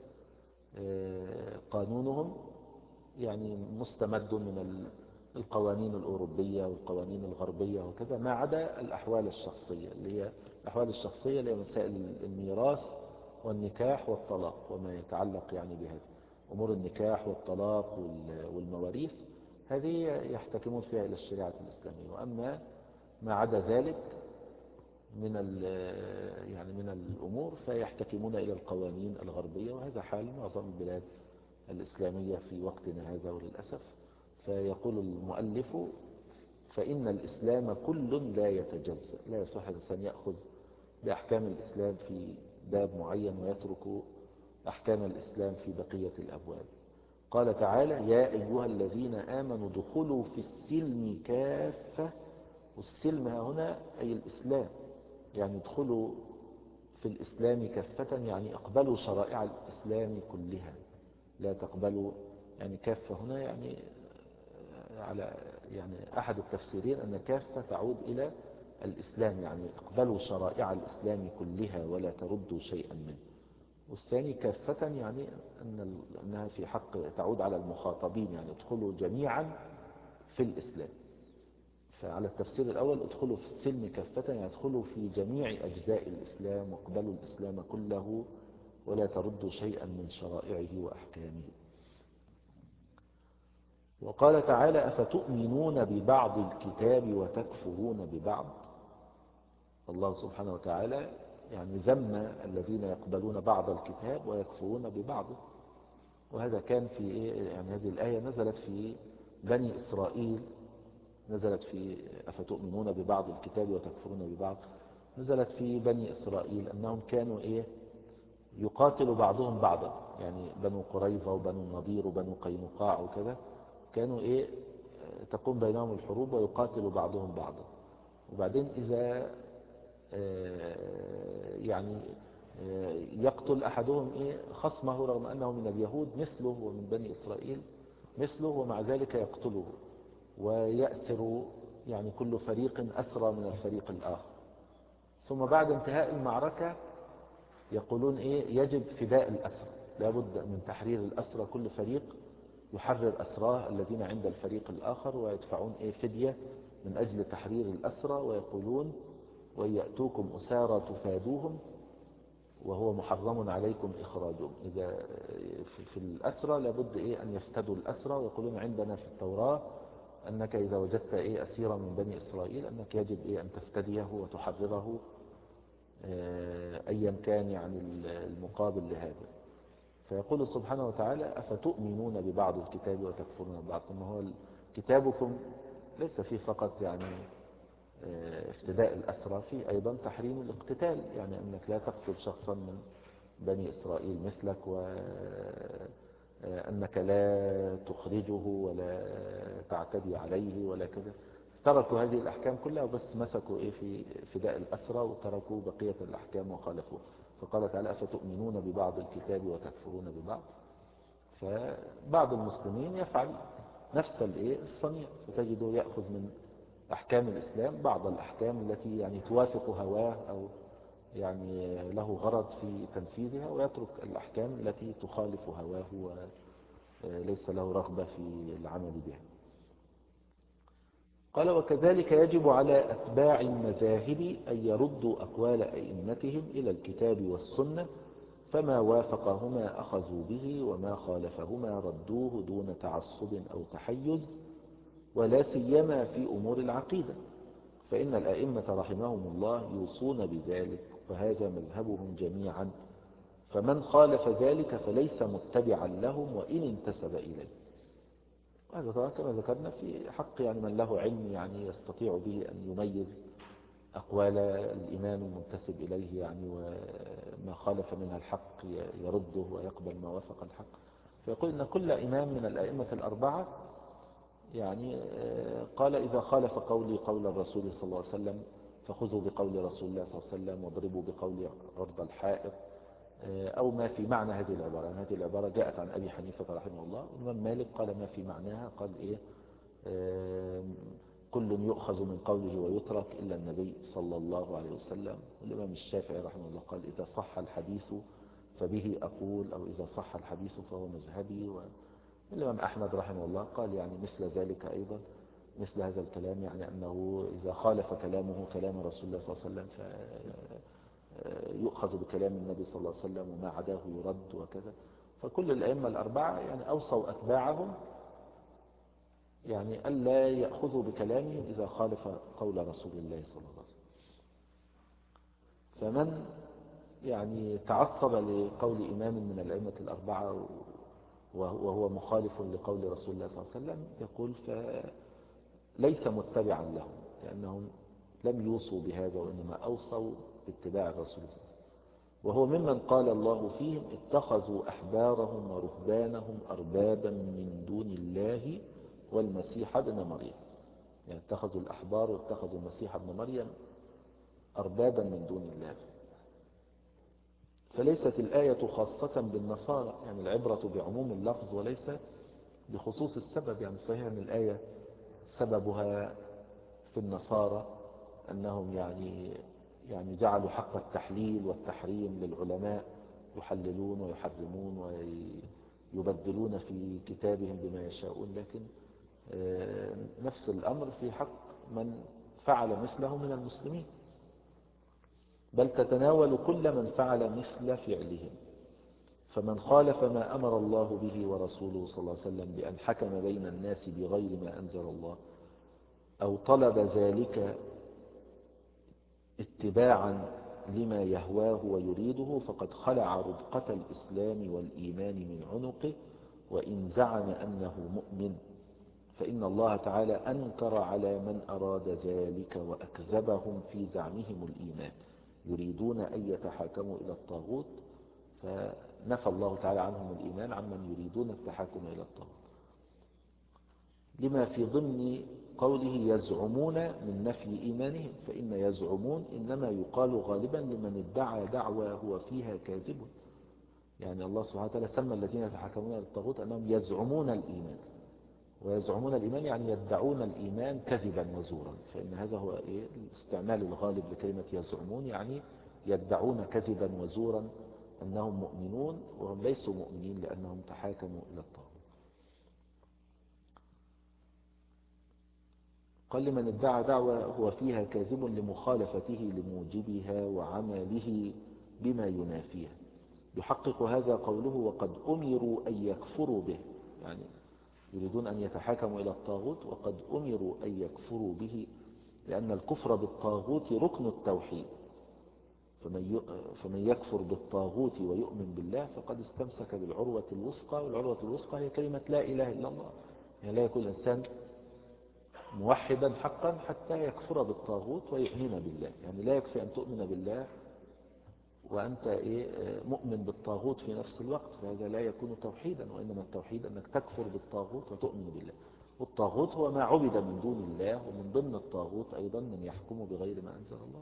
قانونهم يعني مستمد من القوانين الأوروبية والقوانين الغربية وكذا، ما عدا الأحوال الشخصية اللي هي الأحوال الشخصية اللي هي مسائل الميراث والنكاح والطلاق وما يتعلق يعني بهذا أمور النكاح والطلاق والمواريث، هذه يحتكمون فيها إلى الشريعة الإسلامية. وأما ما عدا ذلك من يعني من الأمور فيحتكمون إلى القوانين الغربية، وهذا حال معظم البلاد الإسلامية في وقتنا هذا وللأسف. فيقول المؤلف فإن الإسلام كل لا يتجزأ، لا يصح الإنسان يأخذ بأحكام الإسلام في باب معين ويترك أحكام الإسلام في بقية الأبواب. قال تعالى يا أيها الذين آمنوا دخلوا في السلم كافة، والسلم هنا أي الإسلام، يعني ادخلوا في الإسلام كافة يعني اقبلوا شرائع الإسلام كلها، لا تقبلوا يعني كافة هنا يعني على يعني أحد التفسيرين أن كافة تعود إلى الإسلام، يعني اقبلوا شرائع الإسلام كلها ولا تردوا شيئا منه. والثاني كافة يعني أن أنها في حق تعود على المخاطبين، يعني ادخلوا جميعا في الإسلام. فعلى التفسير الأول ادخلوا في السلم كافة يعني ادخلوا في جميع أجزاء الإسلام واقبلوا الإسلام كله ولا تردوا شيئا من شرائعه وأحكامه. وقال تعالى أفتؤمنون ببعض الكتاب وتكفرون ببعض. الله سبحانه وتعالى يعني ذم الذين يقبلون بعض الكتاب ويكفرون ببعضه، وهذا كان في إيه؟ يعني هذه الآية نزلت في بني إسرائيل، نزلت في أفتؤمنون ببعض الكتاب وتكفرون ببعض، نزلت في بني إسرائيل أنهم كانوا إيه يقاتل بعضهم بعضا، يعني بنو قريظة وبنو النضير وبنو قينقاع وكذا كانوا إيه تقوم بينهم الحروب ويقاتل بعضهم بعضا. وبعدين إذا يعني يقتل أحدهم إيه خصمه رغم أنه من اليهود مثله ومن بني إسرائيل مثله، ومع ذلك يقتله ويأسر يعني كل فريق أسرى من الفريق الآخر. ثم بعد انتهاء المعركة يقولون إيه يجب فداء الأسرى، لابد من تحرير الأسرى، كل فريق يحرر أسراه الذين عند الفريق الآخر ويدفعون إيه فدية من أجل تحرير الأسرى. ويقولون وإن يأتوكم أسارى تفادوهم وهو محرم عليكم إخراجهم. إذا في الأسرى لابد إيه أن يفتدوا الأسرى، ويقولون عندنا في التوراة أنك إذا وجدت إيه أسيرا من بني إسرائيل أنك يجب إيه أن تفتديه وتحرره أيا كان يعني المقابل لهذا. فيقول سبحانه وتعالى أفتؤمنون ببعض الكتاب وتكفرون ببعض. ما هو كتابكم ليس فيه فقط يعني افتداء الأسرى، فيه أيضا تحريم الاقتتال، يعني أنك لا تقتل شخصا من بني إسرائيل مثلك، وأنك لا تخرجه ولا تعتدي عليه ولا كذا. تركوا هذه الأحكام كلها وبس مسكوا إيه في فداء الأسرى وتركوا بقية الأحكام وخالفوا. فقال تعالى أفتؤمنون ببعض الكتاب وتكفرون ببعض. فبعض المسلمين يفعل نفس الإيه الصنيع، فتجده يأخذ من أحكام الإسلام بعض الأحكام التي يعني توافق هواه أو يعني له غرض في تنفيذها، ويترك الأحكام التي تخالف هواه ليس له رغبة في العمل بها. قال وكذلك يجب على أتباع المذاهب أن يردوا أقوال أئمتهم إلى الكتاب والسنة، فما وافقهما أخذوا به وما خالفهما ردوه دون تعصب أو تحيز، ولا سيما في أمور العقيدة، فإن الأئمة رحمهم الله يوصون بذلك وهذا مذهبهم جميعا، فمن خالف ذلك فليس متبعا لهم وإن انتسب إليه. وهذا طبعا كما ذكرنا في حق يعني من له علم يعني يستطيع به أن يميز أقوال الإمام المنتسب إليه يعني، وما خالف منها الحق يرده ويقبل ما وافق الحق. فيقول إن كل إمام من الأئمة الأربعة يعني قال إذا خالف قولي قول الرسول صلى الله عليه وسلم فخذوا بقول رسول الله صلى الله عليه وسلم واضربوا بقول عرض الحائط، أو ما في معنى هذه العبارة. يعني هذه العبارة جاءت عن أبي حنيفة رحمه الله، والإمام مالك قال ما في معناها، قال إيه كل يؤخذ من قوله ويترك إلا النبي صلى الله عليه وسلم. والإمام الشافعي رحمه الله قال إذا صح الحديث فبه أقول، أو إذا صح الحديث فهو مذهبي. والإمام أحمد رحمه الله قال يعني مثل ذلك أيضا، مثل هذا الكلام، يعني أنه إذا خالف كلامه كلام رسول الله صلى الله عليه وسلم فيؤخذ بكلام النبي صلى الله عليه وسلم وما عداه يرد وكذا. فكل الأئمة الأربعة يعني أوصوا أتباعهم يعني ألا يأخذوا بكلامهم إذا خالف قول رسول الله صلى الله عليه وسلم. فمن يعني تعصب لقول إمام من الأئمة الأربعة وهو مخالف لقول رسول الله صلى الله عليه وسلم يقول فليس متبعا لهم، لأنهم لم يوصوا بهذا وإنما أوصوا باتباع الرسول صلى الله عليه وسلم. وهو ممن قال الله فيهم اتخذوا أحبارهم ورهبانهم أربابا من دون الله والمسيح ابن مريم. يعني اتخذوا الأحبار واتخذوا المسيح ابن مريم أربابا من دون الله. فليست الآية خاصة بالنصارى، يعني العبرة بعموم اللفظ وليس بخصوص السبب. يعني صحيح أن الآية سببها في النصارى أنهم يعني يعني جعلوا حق التحليل والتحريم للعلماء، يحللون ويحرمون ويبدلون في كتابهم بما يشاءون، لكن نفس الأمر في حق من فعل مثله من المسلمين، بل تتناول كل من فعل مثل فعلهم. فمن خالف ما أمر الله به ورسوله صلى الله عليه وسلم بأن حكم بين الناس بغير ما أنزل الله، أو طلب ذلك اتباعا لما يهواه ويريده، فقد خلع ربقة الإسلام والإيمان من عنقه، وإن زعم أنه مؤمن، فإن الله تعالى أنكر على من أراد ذلك وأكذبهم في زعمهم الإيمان، يريدون أن يتحاكموا إلى الطاغوت، فنفى الله تعالى عنهم الإيمان عمن يريدون التحاكم إلى الطاغوت، لما في ضمن قوله يزعمون من نفي إيمانهم، فإن يزعمون إنما يقال غالبا لمن ادعى دعوى هو فيها كاذب. يعني الله سبحانه وتعالى سمى الذين يتحاكمون إلى الطاغوت أنهم يزعمون الإيمان، ويزعمون الإيمان يعني يدعون الإيمان كذبا وزورا، فإن هذا هو إيه الاستعمال الغالب لكلمة يزعمون، يعني يدعون كذبا وزورا أنهم مؤمنون وهم ليسوا مؤمنين لأنهم تحاكموا إلى الطاغوت. قال لمن ادعى دعوى هو فيها كاذب لمخالفته لموجبها وعمله بما ينافيها. يحقق هذا قوله وقد أمروا أن يكفروا به، يعني يريدون أن يتحاكموا إلى الطاغوت وقد أمروا أن يكفروا به، لأن الكفر بالطاغوت ركن التوحيد، فمن فمن يكفر بالطاغوت ويؤمن بالله فقد استمسك بالعروة الوثقى، والعروة الوثقى هي كلمة لا إله إلا الله. يعني لا يكون الإنسان موحدا حقا حتى يكفر بالطاغوت ويؤمن بالله. يعني لا يكفي أن تؤمن بالله وأنت إيه مؤمن بالطاغوت في نفس الوقت، فهذا لا يكون توحيدا، وإنما التوحيد أنك تكفر بالطاغوت وتؤمن بالله. والطاغوت هو ما عبد من دون الله، ومن ضمن الطاغوت أيضا من يحكم بغير ما أنزل الله.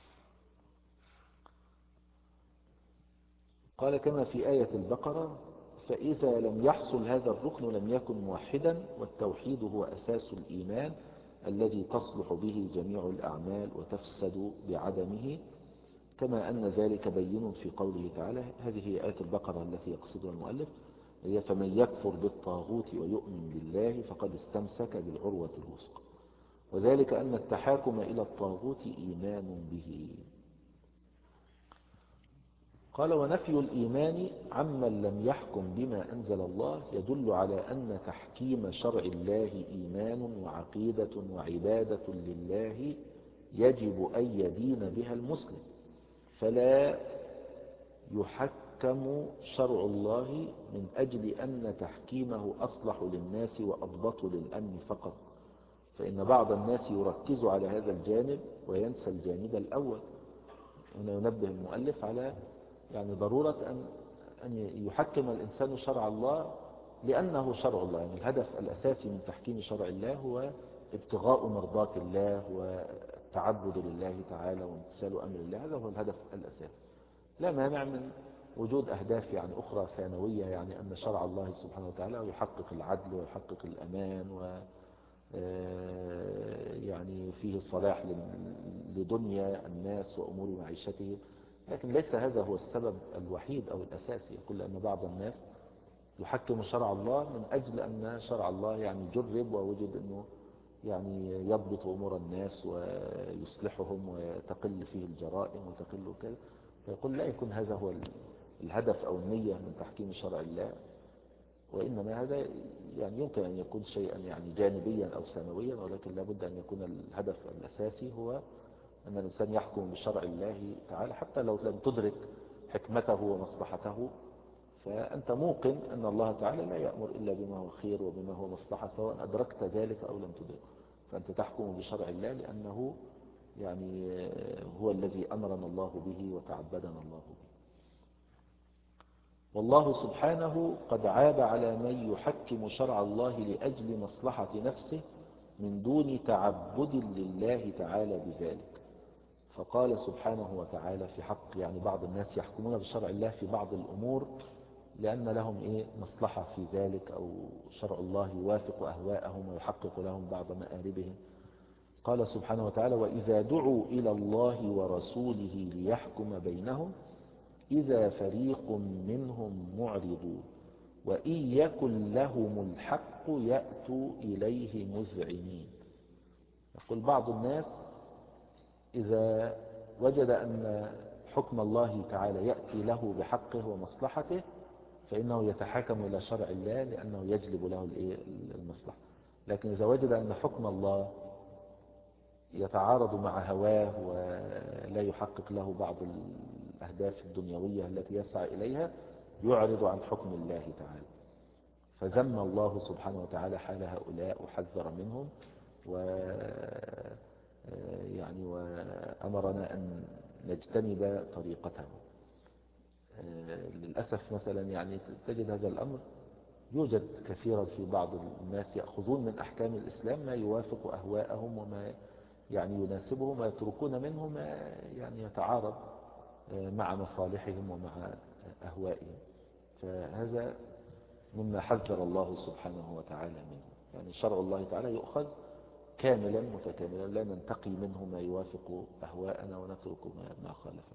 قال كما في آية البقرة فإذا لم يحصل هذا الركن لم يكن موحدا، والتوحيد هو أساس الإيمان الذي تصلح به جميع الأعمال وتفسد بعدمه، كما أن ذلك بين في قوله تعالى. هذه هي آية البقرة التي يقصدها المؤلف. هي فمن يكفر بالطاغوت ويؤمن بالله فقد استمسك بالعروة الوثقى، وذلك أن التحاكم إلى الطاغوت إيمان به. قال ونفي الإيمان عمن لم يحكم بما أنزل الله يدل على أن تحكيم شرع الله إيمان وعقيدة وعبادة لله يجب أن يدين بها المسلم، فلا يحكم شرع الله من أجل أن تحكيمه أصلح للناس وأضبط للأمن فقط، فإن بعض الناس يركز على هذا الجانب وينسى الجانب الأول. هنا ينبه المؤلف على يعني ضرورة أن أن يحكم الإنسان شرع الله لأنه شرع الله. يعني الهدف الأساسي من تحكيم شرع الله هو ابتغاء مرضات الله والتعبد لله تعالى وامتثال أمر الله، هذا هو الهدف الأساسي. لا مانع من وجود أهداف يعني أخرى ثانوية، يعني أن شرع الله سبحانه وتعالى يحقق العدل ويحقق الأمان و يعني فيه الصلاح لدنيا الناس وأمور معيشتهم، لكن ليس هذا هو السبب الوحيد أو الأساسي. يقول أن بعض الناس يحكم شرع الله من أجل أن شرع الله يعني جرب ووجد أنه يعني يضبط أمور الناس ويصلحهم وتقل فيه الجرائم وتقل كذا، فيقول لا يكون هذا هو الهدف أو النية من تحكيم شرع الله، وإنما هذا يعني يمكن أن يكون شيئا يعني جانبيا أو ثانويا، ولكن لابد أن يكون الهدف الأساسي هو أن الإنسان يحكم بشرع الله تعالى حتى لو لم تدرك حكمته ومصلحته، فأنت موقن أن الله تعالى لا يأمر إلا بما هو خير وبما هو مصلحة سواء أدركت ذلك أو لم تدرك، فأنت تحكم بشرع الله لأنه يعني هو الذي أمرنا الله به وتعبدنا الله به. والله سبحانه قد عاب على من يحكم شرع الله لأجل مصلحة نفسه من دون تعبد لله تعالى بذلك، فقال سبحانه وتعالى في حق يعني بعض الناس يحكمون بشرع الله في بعض الأمور لأن لهم إيه مصلحة في ذلك، أو شرع الله يوافق أهواءهم ويحقق لهم بعض مآربهم. قال سبحانه وتعالى وإذا دعوا إلى الله ورسوله ليحكم بينهم إذا فريق منهم معرضون وإن يكن لهم الحق يأتوا إليه مذعنين. يقول بعض الناس إذا وجد أن حكم الله تعالى يأتي له بحقه ومصلحته فإنه يتحاكم إلى شرع الله لأنه يجلب له المصلحة، لكن إذا وجد أن حكم الله يتعارض مع هواه ولا يحقق له بعض الأهداف الدنيوية التي يسعى إليها يعرض عن حكم الله تعالى، فذم الله سبحانه وتعالى حال هؤلاء وحذر منهم و يعني وأمرنا أن نجتنب طريقتهم. للأسف مثلا يعني تجد هذا الأمر يوجد كثيرا في بعض الناس يأخذون من أحكام الإسلام ما يوافق أهواءهم وما يعني يناسبهم ويتركون منه ما يعني يتعارض مع مصالحهم ومع أهوائهم، فهذا مما حذر الله سبحانه وتعالى منه. يعني شرع الله تعالى يؤخذ كاملا متكاملا لا ننتقي منه ما يوافق أهواءنا ونترك ما خالفه.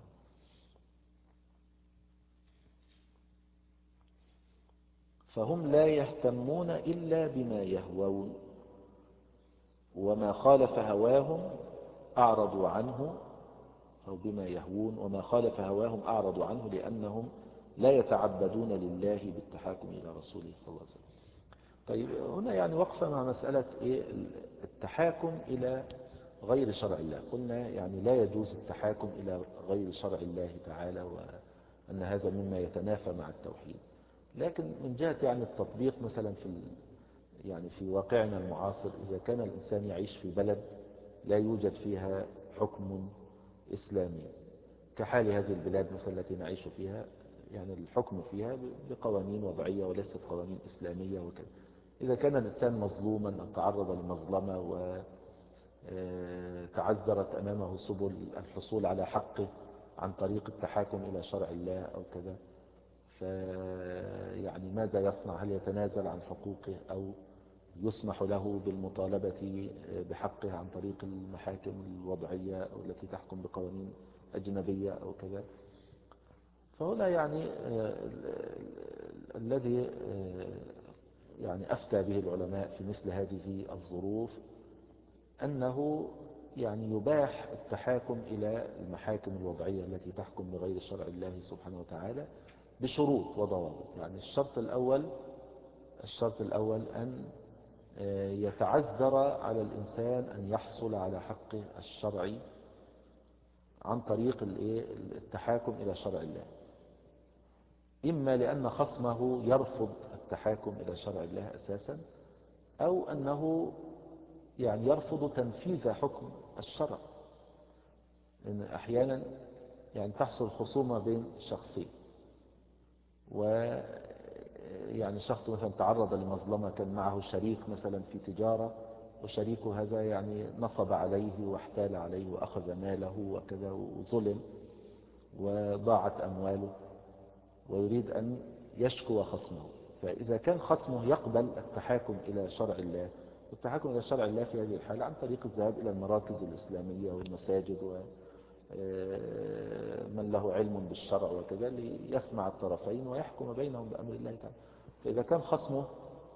فهم لا يهتمون إلا بما يهوون وما خالف هواهم أعرضوا عنه، أو بما يهوون وما خالف هواهم أعرضوا عنه لأنهم لا يتعبدون لله بالتحاكم إلى رسوله صلى الله عليه وسلم. طيب هنا يعني وقفة مع مسألة إيه التحاكم إلى غير شرع الله. قلنا يعني لا يجوز التحاكم إلى غير شرع الله تعالى وأن هذا مما يتنافى مع التوحيد، لكن من جهة يعني التطبيق مثلا في يعني في واقعنا المعاصر إذا كان الإنسان يعيش في بلد لا يوجد فيها حكم إسلامي كحال هذه البلاد مثلا التي نعيش فيها، يعني الحكم فيها بقوانين وضعية وليست قوانين إسلامية وكذا، إذا كان الإنسان مظلوما أو تعرض لمظلمة وتعذرت أمامه سبل الحصول على حقه عن طريق التحاكم إلى شرع الله أو كذا، فيعني ماذا يصنع؟ هل يتنازل عن حقوقه أو يسمح له بالمطالبة بحقه عن طريق المحاكم الوضعية أو التي تحكم بقوانين أجنبية أو كذا؟ فهنا يعني الذي يعني أفتى به العلماء في مثل هذه الظروف أنه يعني يباح التحاكم إلى المحاكم الوضعية التي تحكم بغير شرع الله سبحانه وتعالى بشروط وضوابط. يعني الشرط الأول الشرط الأول أن يتعذر على الإنسان أن يحصل على حقه الشرعي عن طريق التحاكم إلى شرع الله، إما لأن خصمه يرفض التحاكم إلى شرع الله أساسا، أو أنه يعني يرفض تنفيذ حكم الشرع. لأن أحيانا يعني تحصل خصومة بين شخصين، ويعني شخص مثلا تعرض لمظلمة، كان معه شريك مثلا في تجارة، وشريكه هذا يعني نصب عليه واحتال عليه وأخذ ماله وكذا وظلم وضاعت أمواله، ويريد أن يشكو خصمه. فإذا كان خصمه يقبل التحاكم إلى شرع الله، والتحاكم إلى شرع الله في هذه الحالة عن طريق الذهاب إلى المراكز الإسلامية والمساجد ومن له علم بالشرع وكذا ليسمع الطرفين ويحكم بينهم بأمر الله تعالى. فإذا كان خصمه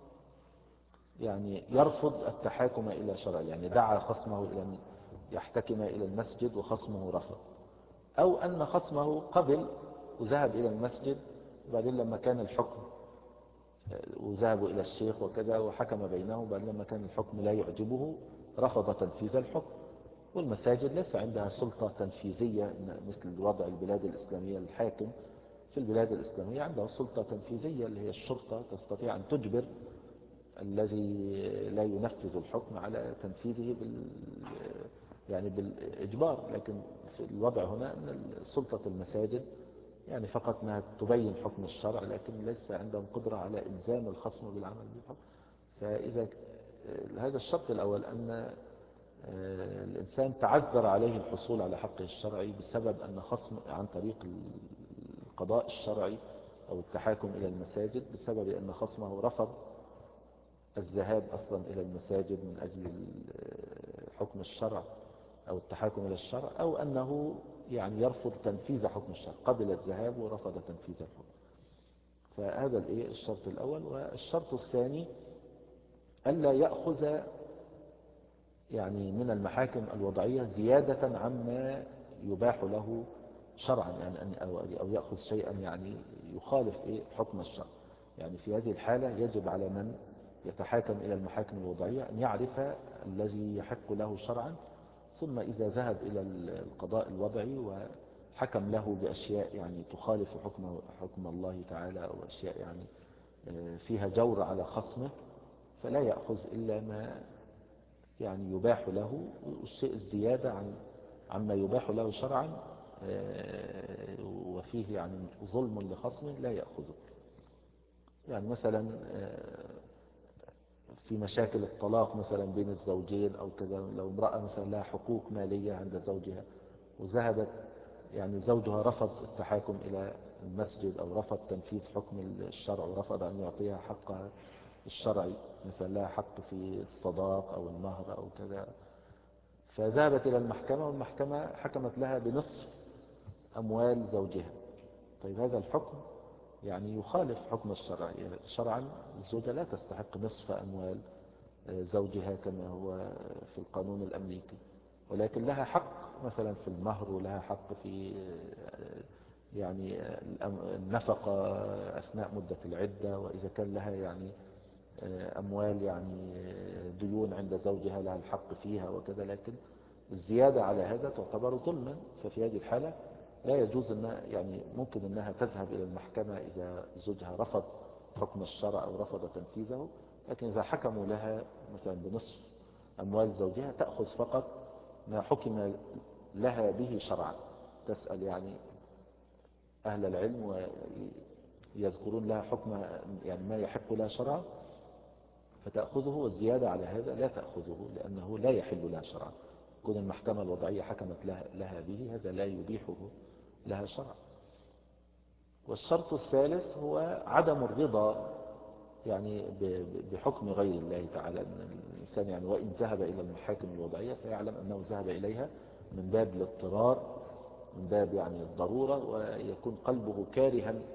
يعني يرفض التحاكم إلى شرع، يعني دعا خصمه إلى أن يحتكم إلى المسجد وخصمه رفض، أو أن خصمه قبل وذهب إلى المسجد، وبعدين لما كان الحكم وذهبوا إلى الشيخ وكذا وحكم بينهم، وبعدين لما كان الحكم لا يعجبه رفض تنفيذ الحكم. والمساجد ليس عندها سلطة تنفيذية مثل وضع البلاد الإسلامية. الحاكم في البلاد الإسلامية عنده سلطة تنفيذية اللي هي الشرطة، تستطيع أن تجبر الذي لا ينفذ الحكم على تنفيذه بال يعني بالإجبار. لكن في الوضع هنا أن سلطة المساجد يعني فقط أنها تبين حكم الشرع، لكن ليس عندهم قدرة على إلزام الخصم بالعمل بالحكم. فإذا هذا الشرط الأول، أن الإنسان تعذر عليه الحصول على حقه الشرعي بسبب أن خصم عن طريق القضاء الشرعي أو التحاكم إلى المساجد، بسبب أن خصمه رفض الذهاب أصلا إلى المساجد من أجل حكم الشرع أو التحاكم إلى الشرع، أو أنه يعني يرفض تنفيذ حكم الشرع، قبل الذهاب ورفض تنفيذ الحكم. فهذا الشرط الأول. والشرط الثاني ألا يأخذ يعني من المحاكم الوضعية زيادة عما يباح له شرعا، يعني أو يأخذ شيئا يعني يخالف حكم الشرع. يعني في هذه الحالة يجب على من يتحاكم إلى المحاكم الوضعية أن يعرف الذي يحق له شرعا، ثم إذا ذهب إلى القضاء الوضعي وحكم له بأشياء يعني تخالف حكم حكم الله تعالى، أو أشياء يعني فيها جور على خصمه، فلا يأخذ إلا ما يعني يباح له، والشيء الزيادة عن عما يباح له شرعا وفيه يعني ظلم لخصمه لا يأخذه. يعني مثلا في مشاكل الطلاق مثلا بين الزوجين أو كذا، لو امرأة مثلا لها حقوق مالية عند زوجها، وذهبت يعني زوجها رفض التحاكم إلى المسجد أو رفض تنفيذ حكم الشرع ورفض أن يعطيها حقها الشرعي، مثلا لها حق في الصداق أو المهر أو كذا، فذهبت إلى المحكمة والمحكمة حكمت لها بنصف أموال زوجها. طيب هذا الحكم يعني يخالف حكم الشرع. شرعا الزوجة لا تستحق نصف أموال زوجها كما هو في القانون الأمريكي، ولكن لها حق مثلا في المهر، ولها حق في يعني النفقة أثناء مدة العدة، وإذا كان لها يعني أموال يعني ديون عند زوجها لها الحق فيها وكذا. لكن الزيادة على هذا تعتبر ظلما، ففي هذه الحالة لا يجوز أنها يعني ممكن أنها تذهب إلى المحكمة إذا زوجها رفض حكم الشرع أو رفض تنفيذه، لكن إذا حكموا لها مثلا بنصف أموال زوجها تأخذ فقط ما حكم لها به شرعا. تسأل يعني أهل العلم ويذكرون لها حكم يعني ما يحق لها شرعا فتأخذه، والزيادة على هذا لا تأخذه لأنه لا يحل لها شرعا. كون المحكمة الوضعية حكمت لها, لها به هذا لا يبيحه لها شرعا. والشرط الثالث هو عدم الرضا يعني بحكم غير الله تعالى. أن الإنسان يعني وإن ذهب إلى المحاكم الوضعية فيعلم أنه ذهب إليها من باب الاضطرار، من باب يعني الضرورة، ويكون قلبه كارها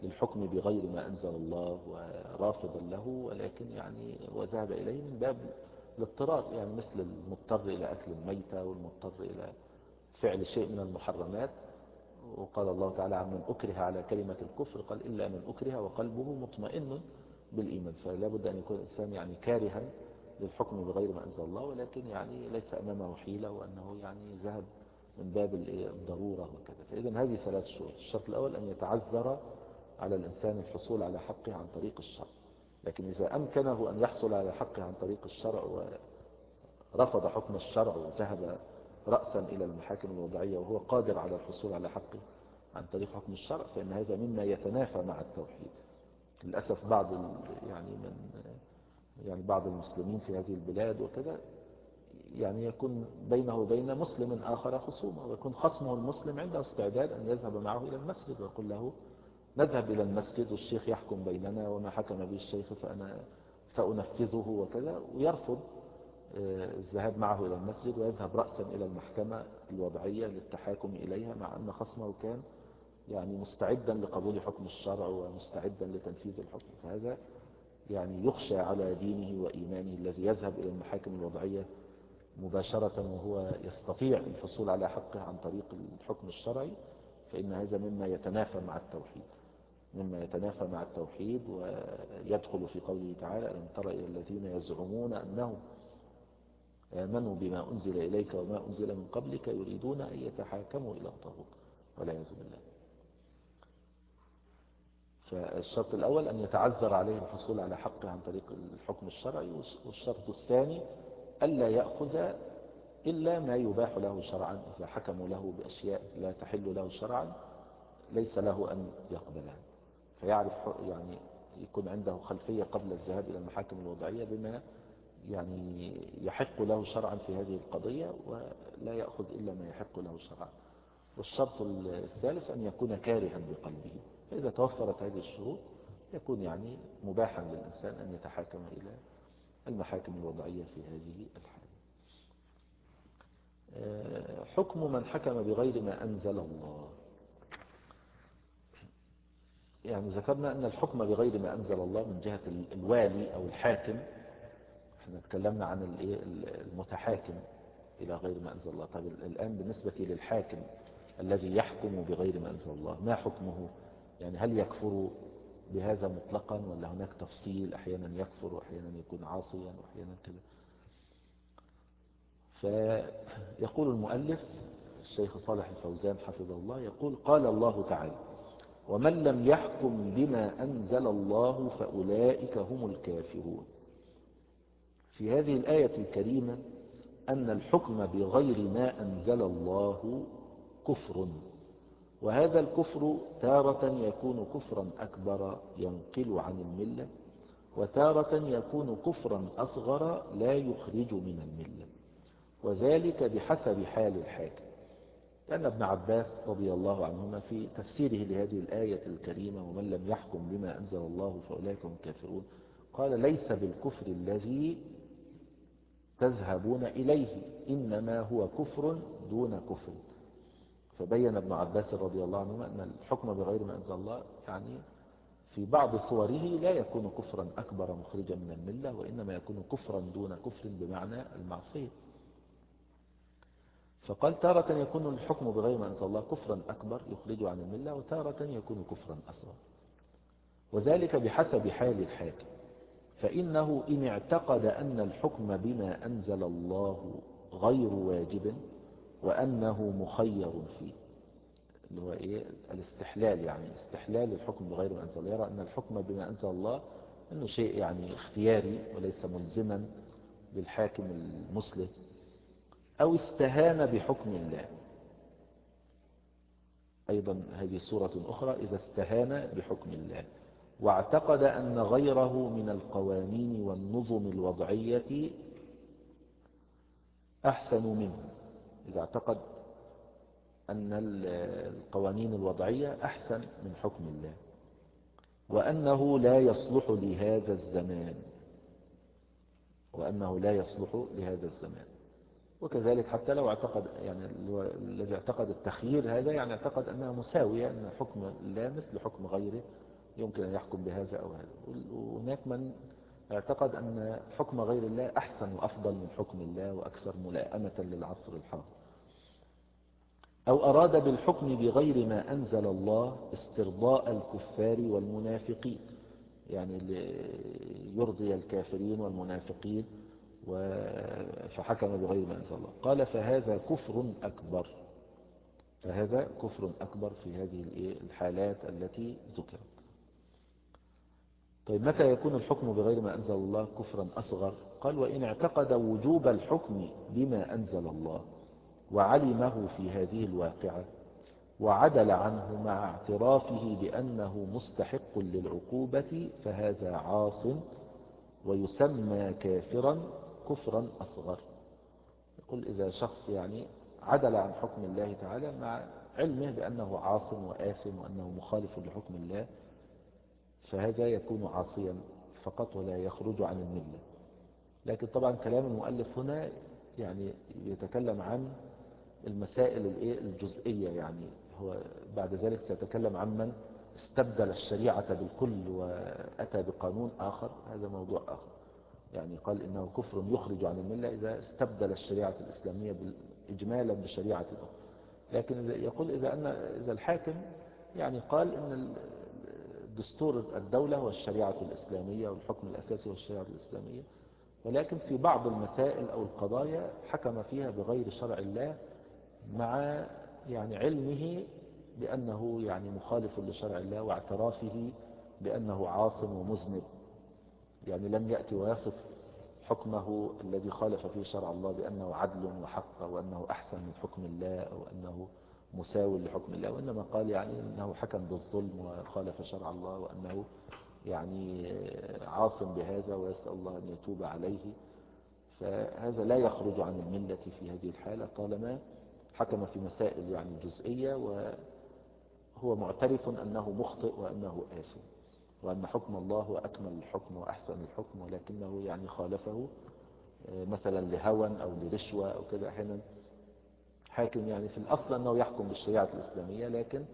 للحكم بغير ما أنزل الله ورافضا له، ولكن يعني وذهب إليه من باب الاضطرار، يعني مثل المضطر إلى أكل الميتة والمضطر إلى فعل شيء من المحرمات. وقال الله تعالى عن من أكره على كلمة الكفر قال إلا من أكره وقلبه مطمئن بالإيمان. فلا بد أن يكون الإنسان يعني كارها للحكم بغير ما أنزل الله، ولكن يعني ليس أمامه حيلة، وأنه يعني ذهب من باب الضرورة وكذا. فإذا هذه ثلاث شروط. الشرط الأول أن يتعذر على الإنسان الحصول على حقه عن طريق الشرع، لكن إذا أمكنه أن يحصل على حقه عن طريق الشرع ورفض حكم الشرع وذهب رأسا إلى المحاكم الوضعية وهو قادر على الحصول على حقه عن طريق حكم الشرع، فإن هذا مما يتنافى مع التوحيد. للأسف بعض يعني من يعني بعض المسلمين في هذه البلاد وكذا يعني يكون بينه وبين مسلم آخر خصومة، ويكون خصمه المسلم عنده استعداد أن يذهب معه إلى المسجد ويقول له نذهب إلى المسجد والشيخ يحكم بيننا وما حكم به الشيخ فأنا سأنفذه وكذا، ويرفض الذهاب معه إلى المسجد ويذهب رأسا إلى المحكمة الوضعية للتحاكم إليها، مع أن خصمه كان يعني مستعدا لقبول حكم الشرع ومستعدا لتنفيذ الحكم. فهذا يعني يخشى على دينه وإيمانه الذي يذهب إلى المحاكم الوضعية مباشرة وهو يستطيع الحصول على حقه عن طريق الحكم الشرعي، فإن هذا مما يتنافى مع التوحيد مما يتنافى مع التوحيد ويدخل في قوله تعالى ألم تر إلى الذين يزعمون أنهم آمنوا بما أنزل إليك وما أنزل من قبلك يريدون أن يتحاكموا إلى الطاغوت والعياذ بالله. فالشرط الأول أن يتعذر عليه الحصول على حقه عن طريق الحكم الشرعي، والشرط الثاني ألا يأخذ إلا ما يباح له شرعا. إذا حكموا له بأشياء لا تحل له شرعا ليس له أن يقبلها، فيعرف يعني يكون عنده خلفية قبل الذهاب إلى المحاكم الوضعية بما يعني يحق له شرعا في هذه القضية، ولا يأخذ إلا ما يحق له شرعا. والشرط الثالث أن يكون كارها بقلبه، فإذا توفرت هذه الشروط يكون يعني مباحا للإنسان أن يتحاكم إلى المحاكم الوضعية في هذه الحالة. حكم من حكم بغير ما أنزل الله. يعني ذكرنا أن الحكم بغير ما أنزل الله من جهة الوالي أو الحاكم، احنا تكلمنا عن المتحاكم إلى غير ما أنزل الله. طيب الآن بالنسبة للحاكم الذي يحكم بغير ما أنزل الله ما حكمه؟ يعني هل يكفر بهذا مطلقا ولا هناك تفصيل؟ أحيانا يكفر وأحيانا يكون عاصيا وأحيانا كذا. فيقول المؤلف الشيخ صالح الفوزان حفظه الله يقول قال الله تعالى ومن لم يحكم بما أنزل الله فأولئك هم الكافرون. في هذه الآية الكريمة أن الحكم بغير ما أنزل الله كفر، وهذا الكفر تارة يكون كفرا أكبر ينقل عن الملة، وتارة يكون كفرا أصغر لا يخرج من الملة، وذلك بحسب حال الحاكم. لأن ابن عباس رضي الله عنهما في تفسيره لهذه الآية الكريمة ومن لم يحكم بما أنزل الله فأولئك هم الكافرون قال ليس بالكفر الذي تذهبون إليه إنما هو كفر دون كفر. فبين ابن عباس رضي الله عنهما أن الحكم بغير ما أنزل الله يعني في بعض صوره لا يكون كفرا أكبر مخرجا من الملة، وإنما يكون كفرا دون كفر بمعنى المعصية. فقال تارة يكون الحكم بغير ما أنزل الله كفرا أكبر يخرج عن الملة، وتارة يكون كفرا أصغر، وذلك بحسب حال الحاكم. فإنه إن اعتقد أن الحكم بما أنزل الله غير واجب وأنه مخير فيه، اللي هو إيه الاستحلال، يعني استحلال الحكم بغير ما أنزل الله، يرى أن الحكم بما أنزل الله أنه شيء يعني اختياري وليس ملزما للحاكم المسلم، أو استهان بحكم الله. أيضا هذه صورة أخرى إذا استهان بحكم الله واعتقد أن غيره من القوانين والنظم الوضعية أحسن منه، إذا اعتقد أن القوانين الوضعية أحسن من حكم الله وأنه لا يصلح لهذا الزمان وأنه لا يصلح لهذا الزمان وكذلك حتى لو اعتقد يعني الذي اعتقد التخيير هذا يعني اعتقد أنها مساوية، أن حكم الله مثل حكم غيره يمكن أن يحكم بهذا أو هذا. وهناك من اعتقد أن حكم غير الله أحسن وأفضل من حكم الله وأكثر ملائمة للعصر الحاضر. أو أراد بالحكم بغير ما أنزل الله استرضاء الكفار والمنافقين، يعني يرضي الكافرين والمنافقين فحكم بغير ما أنزل الله. قال فهذا كفر أكبر، فهذا كفر أكبر في هذه الحالات التي ذكرت. طيب متى يكون الحكم بغير ما أنزل الله كفرا أصغر؟ قال وإن اعتقد وجوب الحكم بما أنزل الله وعلمه في هذه الواقعة وعدل عنه مع اعترافه بأنه مستحق للعقوبة فهذا عاص ويسمى كافرا كفرا أصغر. يقول إذا شخص يعني عدل عن حكم الله تعالى مع علمه بأنه عاص وآثم وأنه مخالف لحكم الله، فهذا يكون عاصيا فقط ولا يخرج عن الملة. لكن طبعا كلام المؤلف هنا يعني يتكلم عن المسائل الجزئية، يعني هو بعد ذلك سيتكلم عن من استبدل الشريعة بالكل وأتى بقانون آخر، هذا موضوع آخر. يعني قال إنه كفر يخرج عن الملة إذا استبدل الشريعة الإسلامية إجمالا بشريعة أخرى. لكن يقول إذا أن إذا الحاكم يعني قال إن دستور الدولة والشريعة الإسلامية والحكم الأساسي والشريعة الإسلامية، ولكن في بعض المسائل أو القضايا حكم فيها بغير شرع الله مع يعني علمه بأنه يعني مخالف لشرع الله واعترافه بأنه عاص ومذنب، يعني لم يأتي ويصف حكمه الذي خالف فيه شرع الله بأنه عدل وحق وأنه أحسن من حكم الله أو أنه مساو لحكم الله، وإنما قال يعني أنه حكم بالظلم وخالف شرع الله وأنه يعني عاص بهذا ويسأل الله أن يتوب عليه. فهذا لا يخرج عن الملة في هذه الحالة طالما حكم في مسائل يعني جزئية وهو معترف أنه مخطئ وأنه آثم وأن حكم الله هو أكمل الحكم وأحسن الحكم، ولكنه يعني خالفه مثلا لهوى أو لرشوة أو كذا. أحيانا حاكم يعني في الأصل أنه يحكم بالشريعة الإسلامية، لكن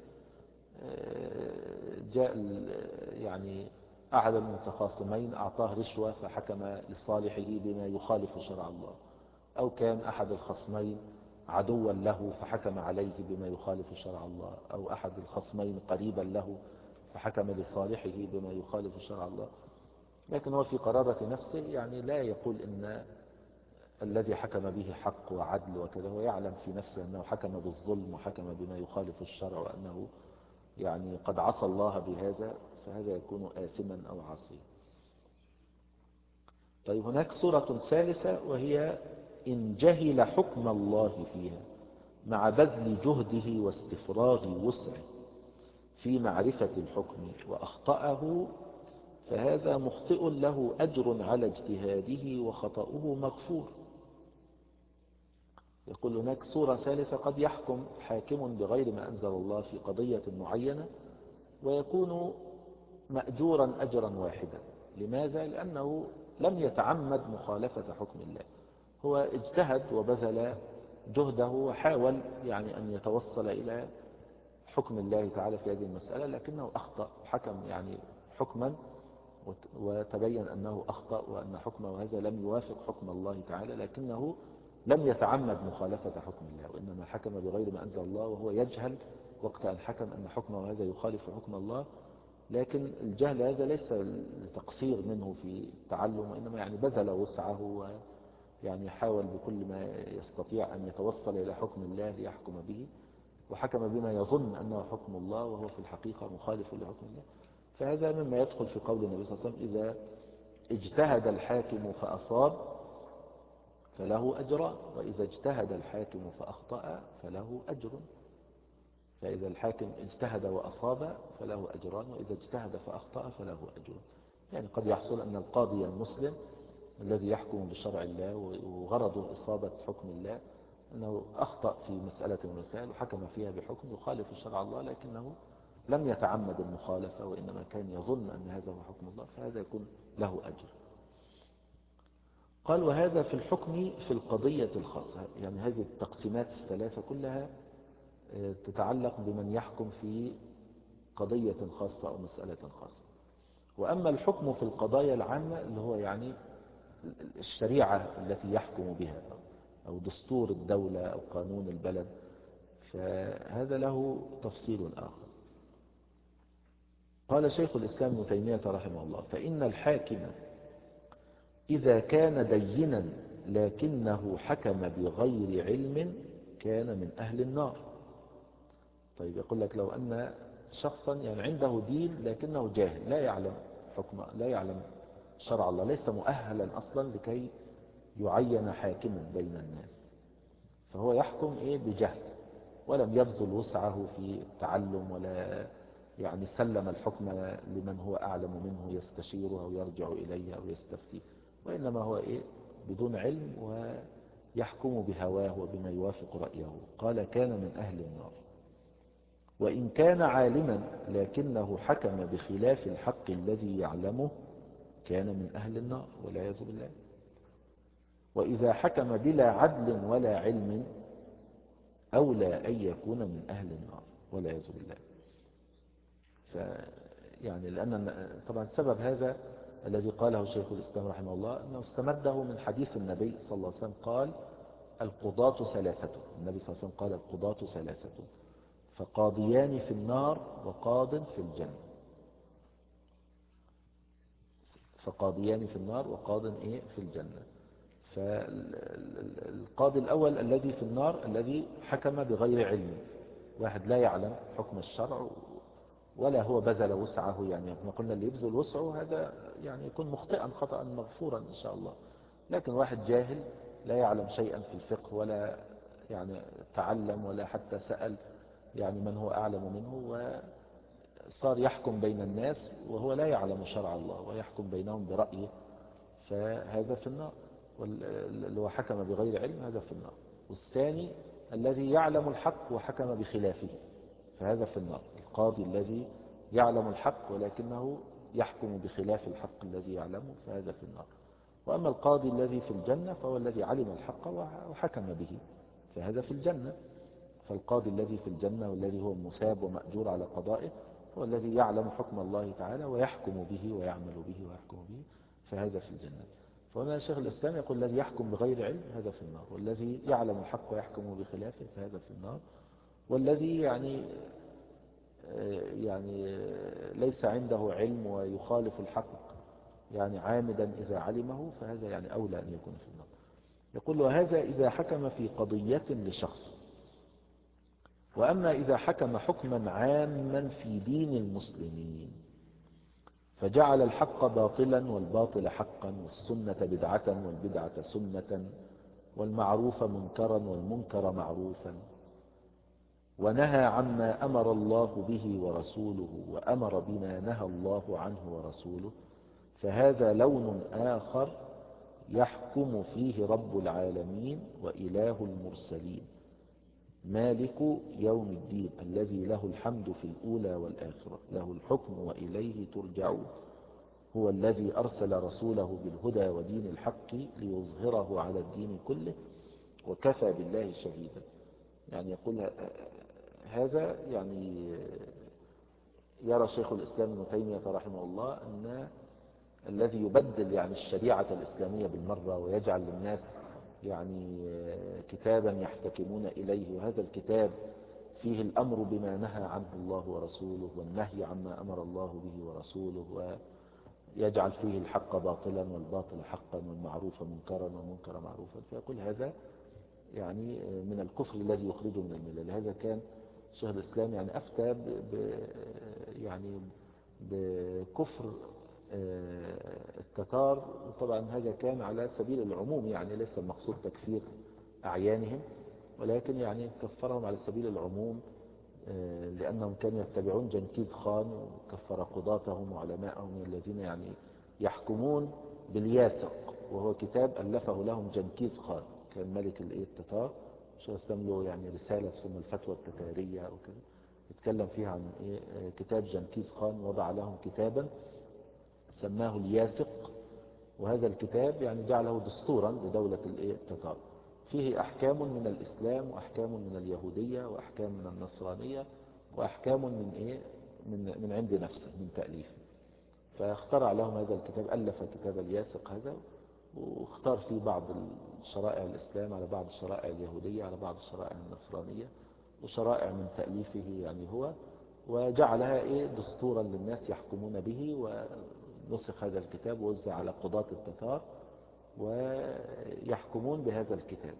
جاء يعني أحد المتخاصمين أعطاه رشوة فحكم لصالحه بما يخالف شرع الله، أو كان أحد الخصمين عدوا له فحكم عليه بما يخالف شرع الله، أو أحد الخصمين قريبا له فحكم لصالحه بما يخالف شرع الله. لكن هو في قرارة نفسه يعني لا يقول إن الذي حكم به حق وعدل وكذا، هو يعلم في نفسه أنه حكم بالظلم وحكم بما يخالف الشرع وأنه يعني قد عصى الله بهذا، فهذا يكون آثما أو عاصيا. طيب هناك صورة ثالثة وهي إن جهل حكم الله فيها مع بذل جهده واستفراغ وسعه في معرفة الحكم وأخطأه فهذا مخطئ له أجر على اجتهاده وخطأه مغفور. يقول هناك صورة ثالثة قد يحكم حاكم بغير ما أنزل الله في قضية معينة ويكون مأجورا أجرا واحدا. لماذا؟ لأنه لم يتعمد مخالفة حكم الله، هو اجتهد وبذل جهده وحاول يعني أن يتوصل إلى حكم الله تعالى في هذه المسألة، لكنه أخطأ، حكم يعني حكما وتبين أنه أخطأ وأن حكمه هذا لم يوافق حكم الله تعالى، لكنه لم يتعمد مخالفة حكم الله، وإنما حكم بغير ما أنزل الله وهو يجهل وقت أن حكم أن حكمه هذا يخالف حكم الله. لكن الجهل هذا ليس لتقصير منه في التعلم، وإنما يعني بذل وسعه ويعني حاول بكل ما يستطيع أن يتوصل إلى حكم الله ليحكم به، وحكم بما يظن أنه حكم الله وهو في الحقيقة مخالف لحكم الله. فهذا مما يدخل في قول النبي صلى الله عليه وسلم إذا اجتهد الحاكم فأصاب فله أجران، وإذا اجتهد الحاكم فأخطأ فله أجر. فإذا الحاكم اجتهد وأصاب فله أجران، وإذا اجتهد فأخطأ فله أجر. يعني قد يحصل أن القاضي المسلم الذي يحكم بشرع الله وغرضه إصابة حكم الله أنه أخطأ في مسألة من المسائل وحكم فيها بحكم يخالف شرع الله، لكنه لم يتعمد المخالفة وإنما كان يظن أن هذا هو حكم الله، فهذا يكون له أجر. قال وهذا في الحكم في القضية الخاصة. يعني هذه التقسيمات الثلاثة كلها تتعلق بمن يحكم في قضية خاصة أو مسألة خاصة. وأما الحكم في القضايا العامة اللي هو يعني الشريعة التي يحكم بها أو دستور الدولة أو قانون البلد، فهذا له تفصيل آخر. قال شيخ الإسلام ابن تيمية رحمه الله: فإن الحاكم إذا كان دينا لكنه حكم بغير علم كان من أهل النار. طيب يقول لك لو أن شخصا يعني عنده دين لكنه جاهل، لا يعلم حكم، لا يعلم شرع الله، ليس مؤهلا أصلا لكي يعين حاكما بين الناس، فهو يحكم إيه بجهل، ولم يبذل وسعه في التعلم، ولا يعني سلم الحكم لمن هو أعلم منه يستشيره أو يرجع إليه أو يستفتيه، وإنما هو إيه بدون علم ويحكم بهواه وبما يوافق رأيه. قال كان من أهل النار. وإن كان عالما لكنه حكم بخلاف الحق الذي يعلمه كان من أهل النار والعياذ بالله. وإذا حكم بلا عدل ولا علم أولى أن يكون من أهل النار والعياذ بالله. يعني لأن طبعا سبب هذا الذي قاله شيخ الإسلام رحمه الله أنه استمده من حديث النبي صلى الله عليه وسلم قال: القضاة ثلاثة. النبي صلى الله عليه وسلم قال: القضاة ثلاثة، فقاضيان في النار وقاض في الجنة. فقاضيان في النار وقاض إيه في الجنة. فالقاضي الأول الذي في النار الذي حكم بغير علم، واحد لا يعلم حكم الشرع ولا هو بذل وسعه، يعني احنا قلنا اللي يبذل وسعه هذا يعني يكون مخطئا خطأ مغفورا إن شاء الله. لكن واحد جاهل لا يعلم شيئا في الفقه ولا يعني تعلم ولا حتى سأل يعني من هو أعلم منه، وصار يحكم بين الناس وهو لا يعلم شرع الله ويحكم بينهم برأيه، فهذا في النار. واللي هو حكم بغير علم هذا في النار. والثاني الذي يعلم الحق وحكم بخلافه فهذا في النار. القاضي الذي يعلم الحق ولكنه يحكم بخلاف الحق الذي يعلمه فهذا في النار. وأما القاضي الذي في الجنة فهو الذي علم الحق وحكم به فهذا في الجنة. فالقاضي الذي في الجنة والذي هو مساب ومأجور على قضائه هو الذي يعلم حكم الله تعالى ويحكم به ويعمل به ويحكم به فهذا في الجنة. فهنا شيخ الإسلام يقول: الذي يحكم بغير علم هذا في النار، والذي يعلم الحق ويحكم بخلافه فهذا في النار، والذي يعني يعني ليس عنده علم ويخالف الحق يعني عامدا إذا علمه فهذا يعني أولى أن يكون في النار. يقول: وهذا إذا حكم في قضية لشخص. وأما إذا حكم حكما عاما في دين المسلمين فجعل الحق باطلا والباطل حقا والسنة بدعة والبدعة سنة والمعروف منكرا والمنكر معروفا، ونهى عما أمر الله به ورسوله وأمر بما نهى الله عنه ورسوله، فهذا لون آخر يحكم فيه رب العالمين وإله المرسلين مالك يوم الدين الذي له الحمد في الأولى والآخرة، له الحكم وإليه ترجعون، هو الذي أرسل رسوله بالهدى ودين الحق ليظهره على الدين كله وكفى بالله شهيدا. يعني يقول هذا يعني يرى شيخ الإسلام ابن تيمية رحمه الله أن الذي يبدل يعني الشريعة الإسلامية بالمرة ويجعل للناس يعني كتابا يحتكمون إليه، وهذا الكتاب فيه الأمر بما نهى عنه الله ورسوله والنهي عما أمر الله به ورسوله، ويجعل فيه الحق باطلا والباطل حقا والمعروف منكرا والمنكر معروفا، فيقول هذا يعني من الكفر الذي يخرجه من الملة. لهذا كان شيخ الإسلام يعني أفتى ب يعني بكفر التتار، وطبعا هذا كان على سبيل العموم يعني ليس المقصود تكفير أعيانهم، ولكن يعني كفرهم على سبيل العموم لأنهم كانوا يتبعون جنكيز خان وكفر قضاتهم وعلماءهم الذين يعني يحكمون بالياسق، وهو كتاب ألفه لهم جنكيز خان كان ملك التتار. شيخ الإسلام له يعني رسالة تسمى الفتوى التتارية أو كده يتكلم فيها عن إيه كتاب جنكيز خان، وضع لهم كتابا سماه الياسق، وهذا الكتاب يعني جعله دستورا لدولة التتار، فيه أحكام من الإسلام وأحكام من اليهودية وأحكام من النصرانية وأحكام من إيه من من عند نفسه من تأليفه. فاخترع لهم هذا الكتاب، ألف كتاب الياسق هذا، واختار فيه بعض شرائع الإسلام على بعض الشرائع اليهودية على بعض الشرائع النصرانية، وشرائع من تأليفه يعني هو، وجعلها إيه دستورا للناس يحكمون به. ونسخ هذا الكتاب ووزع على قضاة التتار ويحكمون بهذا الكتاب،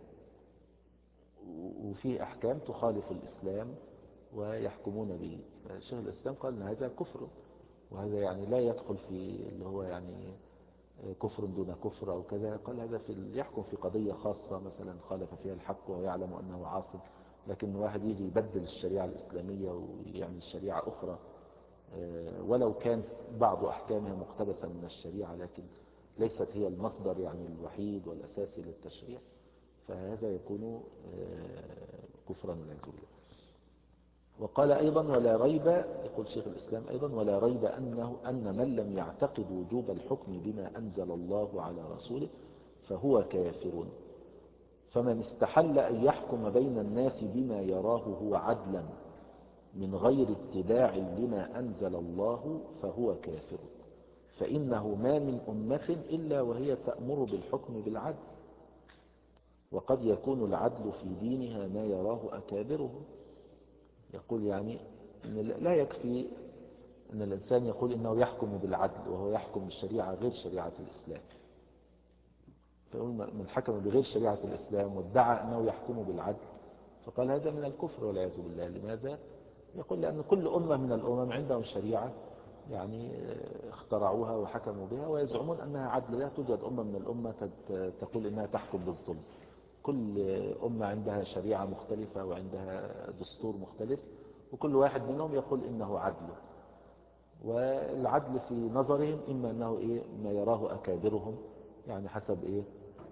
وفيه أحكام تخالف الإسلام ويحكمون به. فشيخ الإسلام قال أن هذا كفر، وهذا يعني لا يدخل في اللي هو يعني كفر دون كفر أو كذا. قال هذا في يحكم في قضية خاصة مثلا خالف فيها الحق ويعلم أنه عاصم، لكن واحد يجي يبدل الشريعة الإسلامية ويعمل شريعة أخرى ولو كان بعض أحكامها مقتبسة من الشريعة لكن ليست هي المصدر يعني الوحيد والأساسي للتشريع، فهذا يكون كفرا والعياذ بالله. وقال أيضا ولا ريب، يقول شيخ الإسلام أيضا ولا ريب أنه أن من لم يعتقد وجوب الحكم بما أنزل الله على رسوله فهو كافر. فمن استحل أن يحكم بين الناس بما يراه هو عدلا من غير اتباع لما أنزل الله فهو كافر، فإنه ما من أمة إلا وهي تأمر بالحكم بالعدل، وقد يكون العدل في دينها ما يراه أكابرهم. يقول يعني إن لا يكفي أن الإنسان يقول إنه يحكم بالعدل وهو يحكم بالشريعة غير شريعة الإسلام. فيقول من حكم بغير شريعة الإسلام وادعى أنه يحكم بالعدل فقال هذا من الكفر والعياذ بالله. لماذا؟ يقول لأن كل أمة من الأمم عندهم شريعة يعني اخترعوها وحكموا بها ويزعمون أنها عدل. لا توجد أمة من الأمة تقول إنها تحكم بالظلم. كل أمة عندها شريعة مختلفة وعندها دستور مختلف، وكل واحد منهم يقول إنه عدل. والعدل في نظرهم إما أنه إيه ما يراه أكابرهم، يعني حسب إيه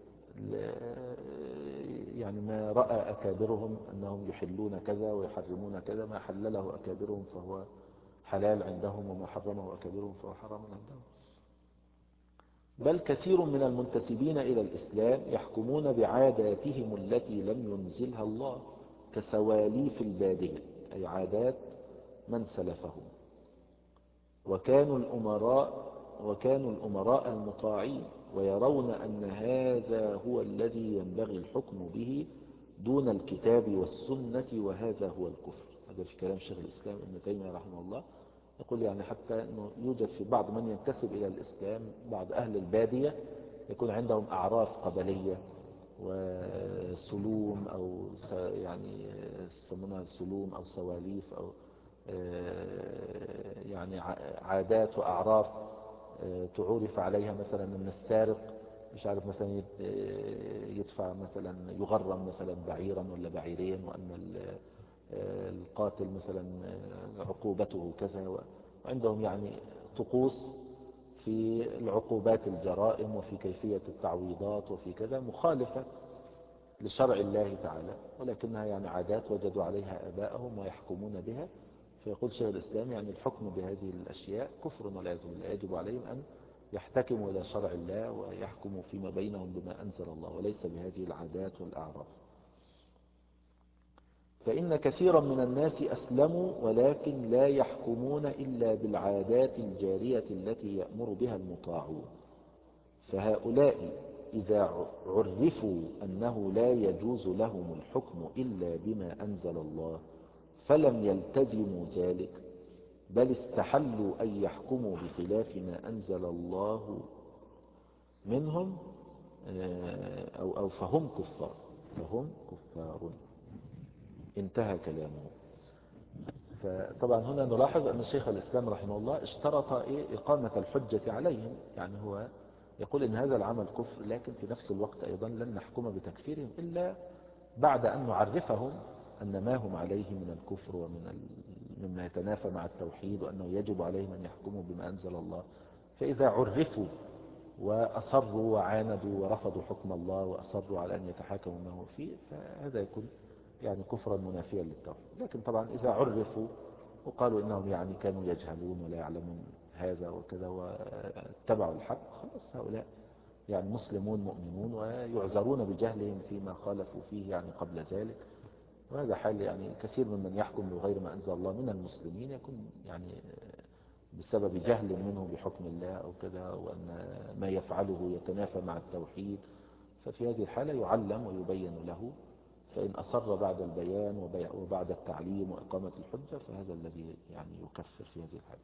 يعني ما رأى أكابرهم أنهم يحلون كذا ويحرمون كذا، ما حلله أكابرهم فهو حلال عندهم وما حرمه أكابرهم فهو حرام عندهم. بل كثير من المنتسبين إلى الإسلام يحكمون بعاداتهم التي لم ينزلها الله كسواليف البادية، أي عادات من سلفهم، وكانوا الأمراء وكانوا الأمراء المطاعين، ويرون أن هذا هو الذي ينبغي الحكم به دون الكتاب والسنة، وهذا هو الكفر. هذا في كلام شيخ الإسلام ابن تيمية رحمه الله. يقول يعني حتى أنه يوجد في بعض من ينتسب إلى الإسلام بعض أهل البادية يكون عندهم أعراف قبلية وسلوم أو يعني يسمونها سلوم أو سواليف أو يعني عادات وأعراف تعرف عليها مثلا أن السارق مش عارف مثلا يدفع مثلا يغرم مثلا بعيرا ولا بعيرين، وأن القاتل مثلا عقوبته كذا. وعندهم يعني طقوس في العقوبات الجرائم وفي كيفية التعويضات وفي كذا مخالفة لشرع الله تعالى، ولكنها يعني عادات وجدوا عليها آباءهم ويحكمون بها. فيقول شيخ الإسلام يعني الحكم بهذه الأشياء كفر والعياذ بالله، يجب عليهم أن يحتكموا إلى شرع الله ويحكموا فيما بينهم بما أنزل الله وليس بهذه العادات والأعراف. فإن كثيرا من الناس أسلموا ولكن لا يحكمون إلا بالعادات الجارية التي يأمر بها المطاعون، فهؤلاء إذا عرفوا أنه لا يجوز لهم الحكم إلا بما أنزل الله فلم يلتزموا ذلك، بل استحلوا أن يحكموا بخلاف ما أنزل الله منهم أو, أو فهم كفار فهم كفار. انتهى كلامه. فطبعا هنا نلاحظ أن الشيخ الإسلام رحمه الله اشترط إيه إقامة الحجة عليهم، يعني هو يقول إن هذا العمل كفر، لكن في نفس الوقت أيضا لن نحكم بتكفيرهم إلا بعد أن نعرفهم أن ما هم عليه من الكفر ومن مما يتنافى مع التوحيد، وأنه يجب عليهم أن يحكموا بما أنزل الله. فإذا عرفوا وأصروا وعاندوا ورفضوا حكم الله وأصروا على أن يتحاكموا ما هو فيه فهذا يكون يعني كفرا منافيا للتوحيد. لكن طبعا إذا عرفوا وقالوا إنهم يعني كانوا يجهلون ولا يعلمون هذا وكذا واتبعوا الحق، خلاص هؤلاء يعني مسلمون مؤمنون ويعذرون بجهلهم فيما خالفوا فيه يعني قبل ذلك. وهذا حال يعني كثير ممن يحكم بغير ما أنزل الله من المسلمين يكون يعني بسبب جهل منه بحكم الله أو كذا، وأن ما يفعله يتنافى مع التوحيد، ففي هذه الحالة يعلم ويبين له، فإن أصر بعد البيان وبعد التعليم وإقامة الحجة فهذا الذي يعني يكفر في هذه الحالة.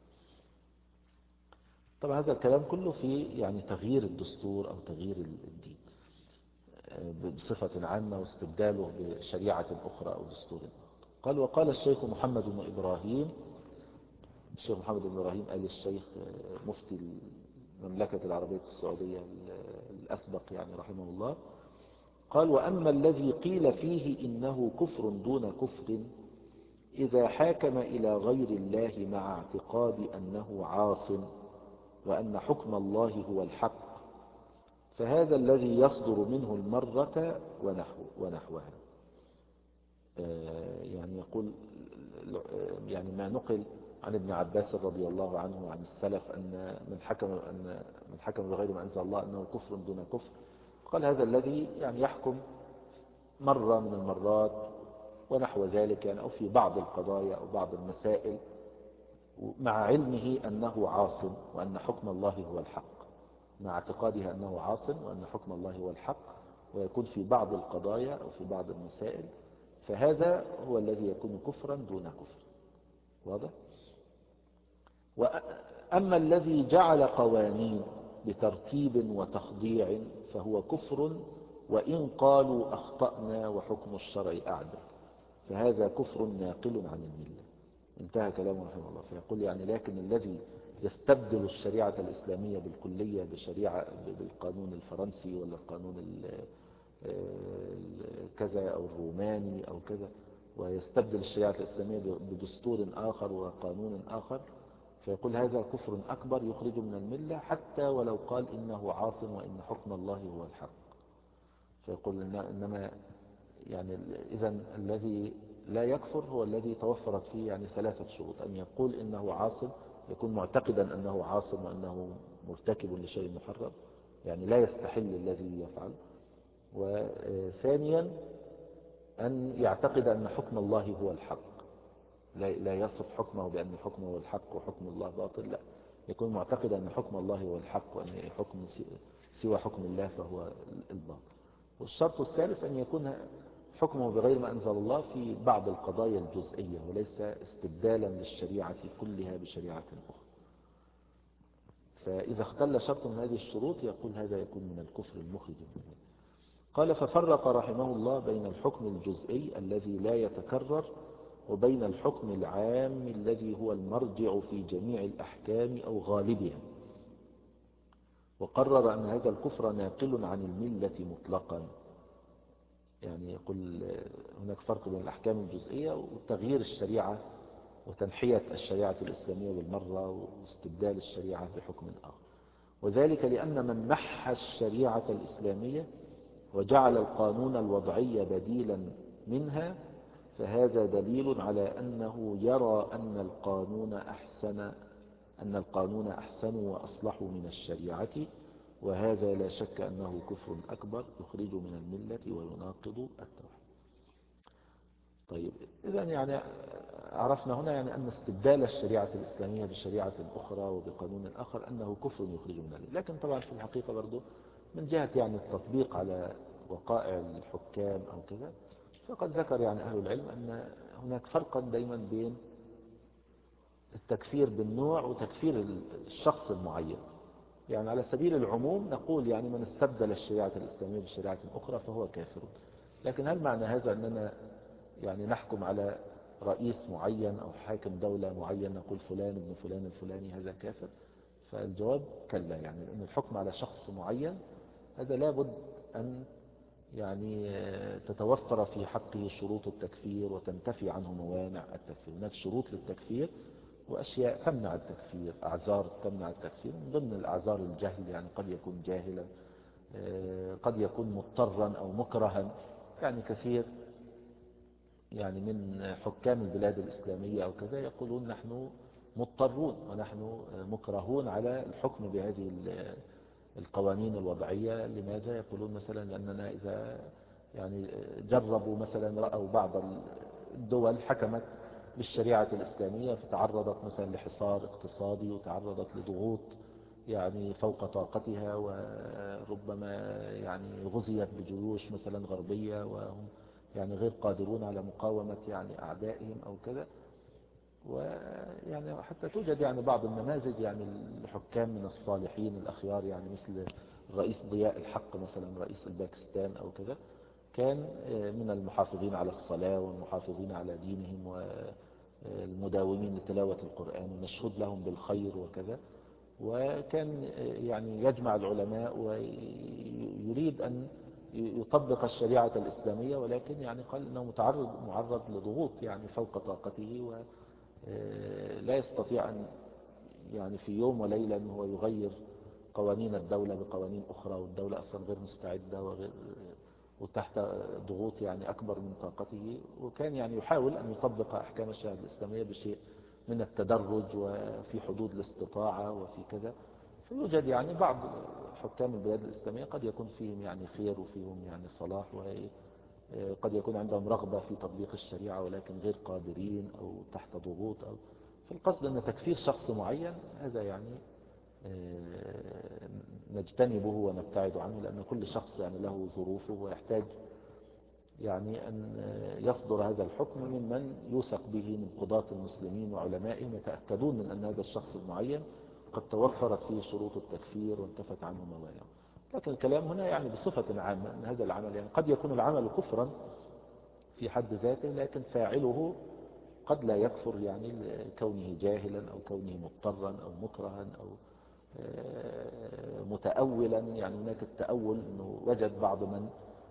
طبعا هذا الكلام كله في يعني تغيير الدستور أو تغيير الدين بصفة عامة واستبداله بشريعة أخرى أو دستور آخر. قال وقال الشيخ محمد بن إبراهيم، الشيخ محمد بن إبراهيم آل الشيخ مفتي المملكة العربية السعودية الأسبق يعني رحمه الله، قال وأما الذي قيل فيه إنه كفر دون كفر إذا حاكم إلى غير الله مع اعتقاد أنه عاص وأن حكم الله هو الحق، فهذا الذي يصدر منه المرة ونحو ونحوها. يعني يقول يعني ما نقل عن ابن عباس رضي الله عنه عن السلف أن من حكم أن من حكم بغير ما أنزل الله أنه كفر دون كفر، قال هذا الذي يعني يحكم مرة من المرات ونحو ذلك يعني، أو في بعض القضايا أو بعض المسائل مع علمه أنه عاص وأن حكم الله هو الحق، مع اعتقادها أنه عاص وأن حكم الله هو الحق، ويكون في بعض القضايا أو في بعض المسائل، فهذا هو الذي يكون كفرا دون كفر. واضح؟ وأما الذي جعل قوانين بترتيب وتخضيع فهو كفر وإن قالوا أخطأنا وحكم الشرع أعدل، فهذا كفر ناقل عن الملة. انتهى كلامه رحمه الله. فيقول يعني لكن الذي يستبدل الشريعة الإسلامية بالكلية بشريعة بالقانون الفرنسي ولا القانون كذا أو الروماني أو كذا، ويستبدل الشريعة الإسلامية بدستور آخر وقانون آخر، فيقول هذا كفر أكبر يخرج من الملة حتى ولو قال إنه عاص وإن حكم الله هو الحق. فيقول إنما يعني إذن الذي لا يكفر هو الذي توفرت فيه يعني ثلاثة شروط: أن يقول إنه عاصم، يكون معتقدا أنه عاصم وأنه مرتكب لشيء محرم يعني لا يستحل الذي يفعل، وثانيا أن يعتقد أن حكم الله هو الحق، لا يصف حكمه بأن حكمه هو الحق وحكم الله باطل، لا، يكون معتقد أن حكم الله هو الحق وأن حكم سوى حكم الله فهو الباطل. والشرط الثالث أن يكون حكمه بغير ما أنزل الله في بعض القضايا الجزئية وليس استبدالا للشريعة كلها بشريعة أخرى. فإذا اختل شرط من هذه الشروط يقول هذا يكون من الكفر المخرج منه. قال ففرق رحمه الله بين الحكم الجزئي الذي لا يتكرر وبين الحكم العام الذي هو المرجع في جميع الأحكام أو غالبها، وقرر أن هذا الكفر ناقل عن الملة مطلقا. يعني يقول هناك فرق بين الأحكام الجزئية وتغيير الشريعة وتنحية الشريعة الإسلامية بالمرة واستبدال الشريعة بحكم آخر، وذلك لأن من نحى الشريعة الإسلامية وجعل القانون الوضعي بديلا منها فهذا دليل على أنه يرى أن القانون أحسن أن القانون أحسن وأصلح من الشريعة، وهذا لا شك أنه كفر أكبر يخرج من الملة ويناقض التوحيد. طيب إذا يعني عرفنا هنا يعني أن استبدال الشريعة الإسلامية بشريعة أخرى وبقانون آخر أنه كفر يخرج من الملة، لكن طبعا في الحقيقة برضو من جهة يعني التطبيق على وقائع الحكام أو كذا، فقد ذكر يعني أهل العلم أن هناك فرقا دايما بين التكفير بالنوع وتكفير الشخص المعين. يعني على سبيل العموم نقول يعني من استبدل الشريعة الإسلامية بشريعة أخرى فهو كافر، لكن هل معنى هذا أننا يعني نحكم على رئيس معين أو حاكم دولة معين نقول فلان ابن فلان الفلاني هذا كافر؟ فالجواب كلا، يعني لأن الحكم على شخص معين هذا لابد أن يعني تتوفر في حقه شروط التكفير وتنتفي عنه موانع التكفير. هناك شروط للتكفير وأشياء تمنع التكفير، أعذار تمنع التكفير، من ضمن الأعذار الجهل، يعني قد يكون جاهلا، قد يكون مضطرا أو مكرها. يعني كثير يعني من حكام البلاد الإسلامية أو كذا يقولون نحن مضطرون ونحن مكرهون على الحكم بهذه القوانين الوضعية. لماذا؟ يقولون مثلا لأننا إذا يعني جربوا مثلا، رأوا بعض الدول حكمت بالشريعة الإسلامية فتعرضت مثلا لحصار اقتصادي وتعرضت لضغوط يعني فوق طاقتها، وربما يعني غزيت بجيوش مثلا غربية وهم يعني غير قادرون على مقاومة يعني أعدائهم أو كذا. ويعني حتى توجد يعني بعض النماذج يعني الحكام من الصالحين الأخيار، يعني مثل الرئيس ضياء الحق مثلا رئيس الباكستان أو كذا، كان من المحافظين على الصلاة والمحافظين على دينهم والمداومين لتلاوة القرآن ومشهود لهم بالخير وكذا. وكان يعني يجمع العلماء ويريد أن يطبق الشريعة الإسلامية، ولكن يعني قال أنه متعرض معرض لضغوط يعني فوق طاقته، ولا يستطيع أن يعني في يوم وليلة أنه هو يغير قوانين الدولة بقوانين أخرى، والدولة أصلا غير مستعدة وغير وتحت ضغوط يعني أكبر من طاقته. وكان يعني يحاول أن يطبق أحكام الشريعة الإسلامية بشيء من التدرج وفي حدود الاستطاعة وفي كذا. فيوجد يعني بعض حكام البلاد الإسلامية قد يكون فيهم يعني خير وفيهم يعني صلاح، وقد يكون عندهم رغبة في تطبيق الشريعة ولكن غير قادرين أو تحت ضغوط. أو فالقصد أن تكفير شخص معين هذا يعني نجتنبه ونبتعد عنه، لأن كل شخص يعني له ظروفه ويحتاج يعني أن يصدر هذا الحكم ممن يوثق به من قضاة المسلمين وعلمائهم يتأكدون من أن هذا الشخص المعين قد توفرت فيه شروط التكفير وانتفت عنه موانعه. لكن الكلام هنا يعني بصفة عامة أن هذا العمل يعني قد يكون العمل كفرا في حد ذاته، لكن فاعله قد لا يكفر يعني كونه جاهلا أو كونه مضطرا أو مكرها أو متأولا. يعني هناك التأول أنه وجد بعض من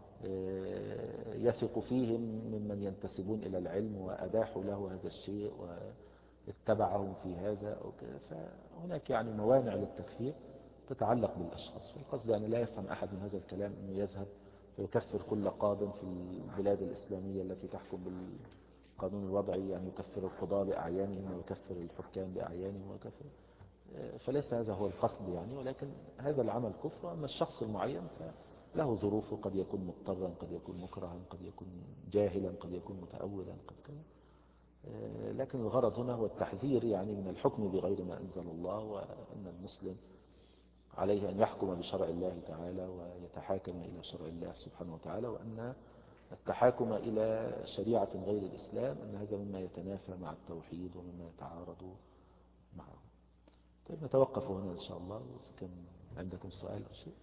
يثق فيهم ممن ينتسبون إلى العلم وأباحوا له هذا الشيء واتبعهم في هذا أو كذا. فهناك يعني موانع للتكفير تتعلق بالأشخاص. فالقصد يعني لا يفهم أحد من هذا الكلام أنه يذهب فيكفر كل قاض في البلاد الإسلامية التي تحكم بالقانون الوضعي، يعني يكفر القضاة بأعيانهم ويكفر الحكام بأعيانهم ويكفر. فليس هذا هو القصد يعني، ولكن هذا العمل كفر. أما الشخص المعين فله ظروفه، قد يكون مضطرا، قد يكون مكرها، قد يكون جاهلا، قد يكون متأولا، قد كذا. لكن الغرض هنا هو التحذير يعني من الحكم بغير ما أنزل الله، وأن المسلم عليه أن يحكم بشرع الله تعالى ويتحاكم إلى شرع الله سبحانه وتعالى، وأن التحاكم إلى شريعة غير الإسلام أن هذا مما يتنافى مع التوحيد ومما يتعارض معه. طيب نتوقف هنا إن شاء الله، وإذا كان عندكم سؤال أو شيء.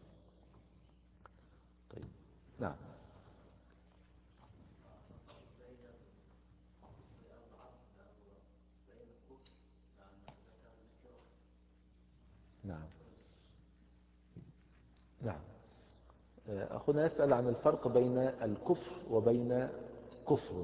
طيب نعم. نعم نعم. أخونا يسأل عن الفرق بين الكفر وبين كفر.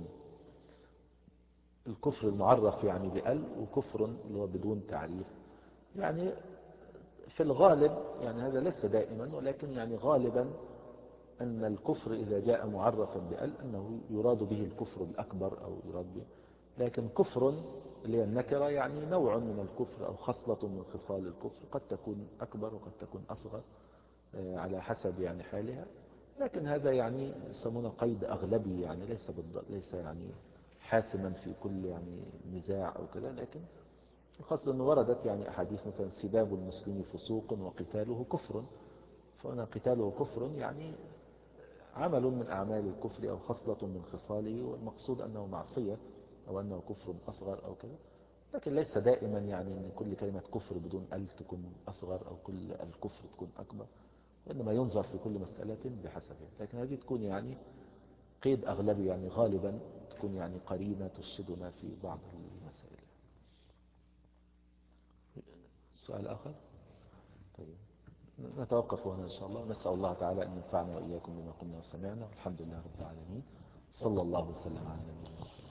الكفر المعرف يعني بأل، وكفر اللي هو بدون تعريف. يعني في الغالب يعني هذا ليس دائما، ولكن يعني غالبا أن الكفر إذا جاء معرفا بأل أنه يراد به الكفر الأكبر أو يراد به. لكن كفر اللي هي النكرة يعني نوع من الكفر أو خصلة من خصال الكفر، قد تكون أكبر وقد تكون أصغر على حسب يعني حالها. لكن هذا يعني يسمونه قيد أغلبي، يعني ليس بالضبط، ليس يعني حاسما في كل يعني نزاع أو كذا. لكن القصد أنه وردت يعني أحاديث مثلا سباب المسلم فسوق وقتاله كفر. فهنا قتاله كفر يعني عمل من أعمال الكفر أو خصلة من خصاله، والمقصود أنه معصية أو أنه كفر أصغر أو كذا. لكن ليس دائما يعني أن كل كلمة كفر بدون أل تكون أصغر أو كل الكفر تكون أكبر، وإنما ينظر في كل مسألة بحسبها. لكن هذه تكون يعني قيد أغلبي، يعني غالبا تكون يعني قرينة ترشدنا في بعض المسائل. سؤال آخر؟ طيب نتوقف هنا إن شاء الله، نسأل الله تعالى أن ينفعنا وإياكم بما قلنا وسمعنا، والحمد لله رب العالمين. صلى الله وسلم على نبينا محمد.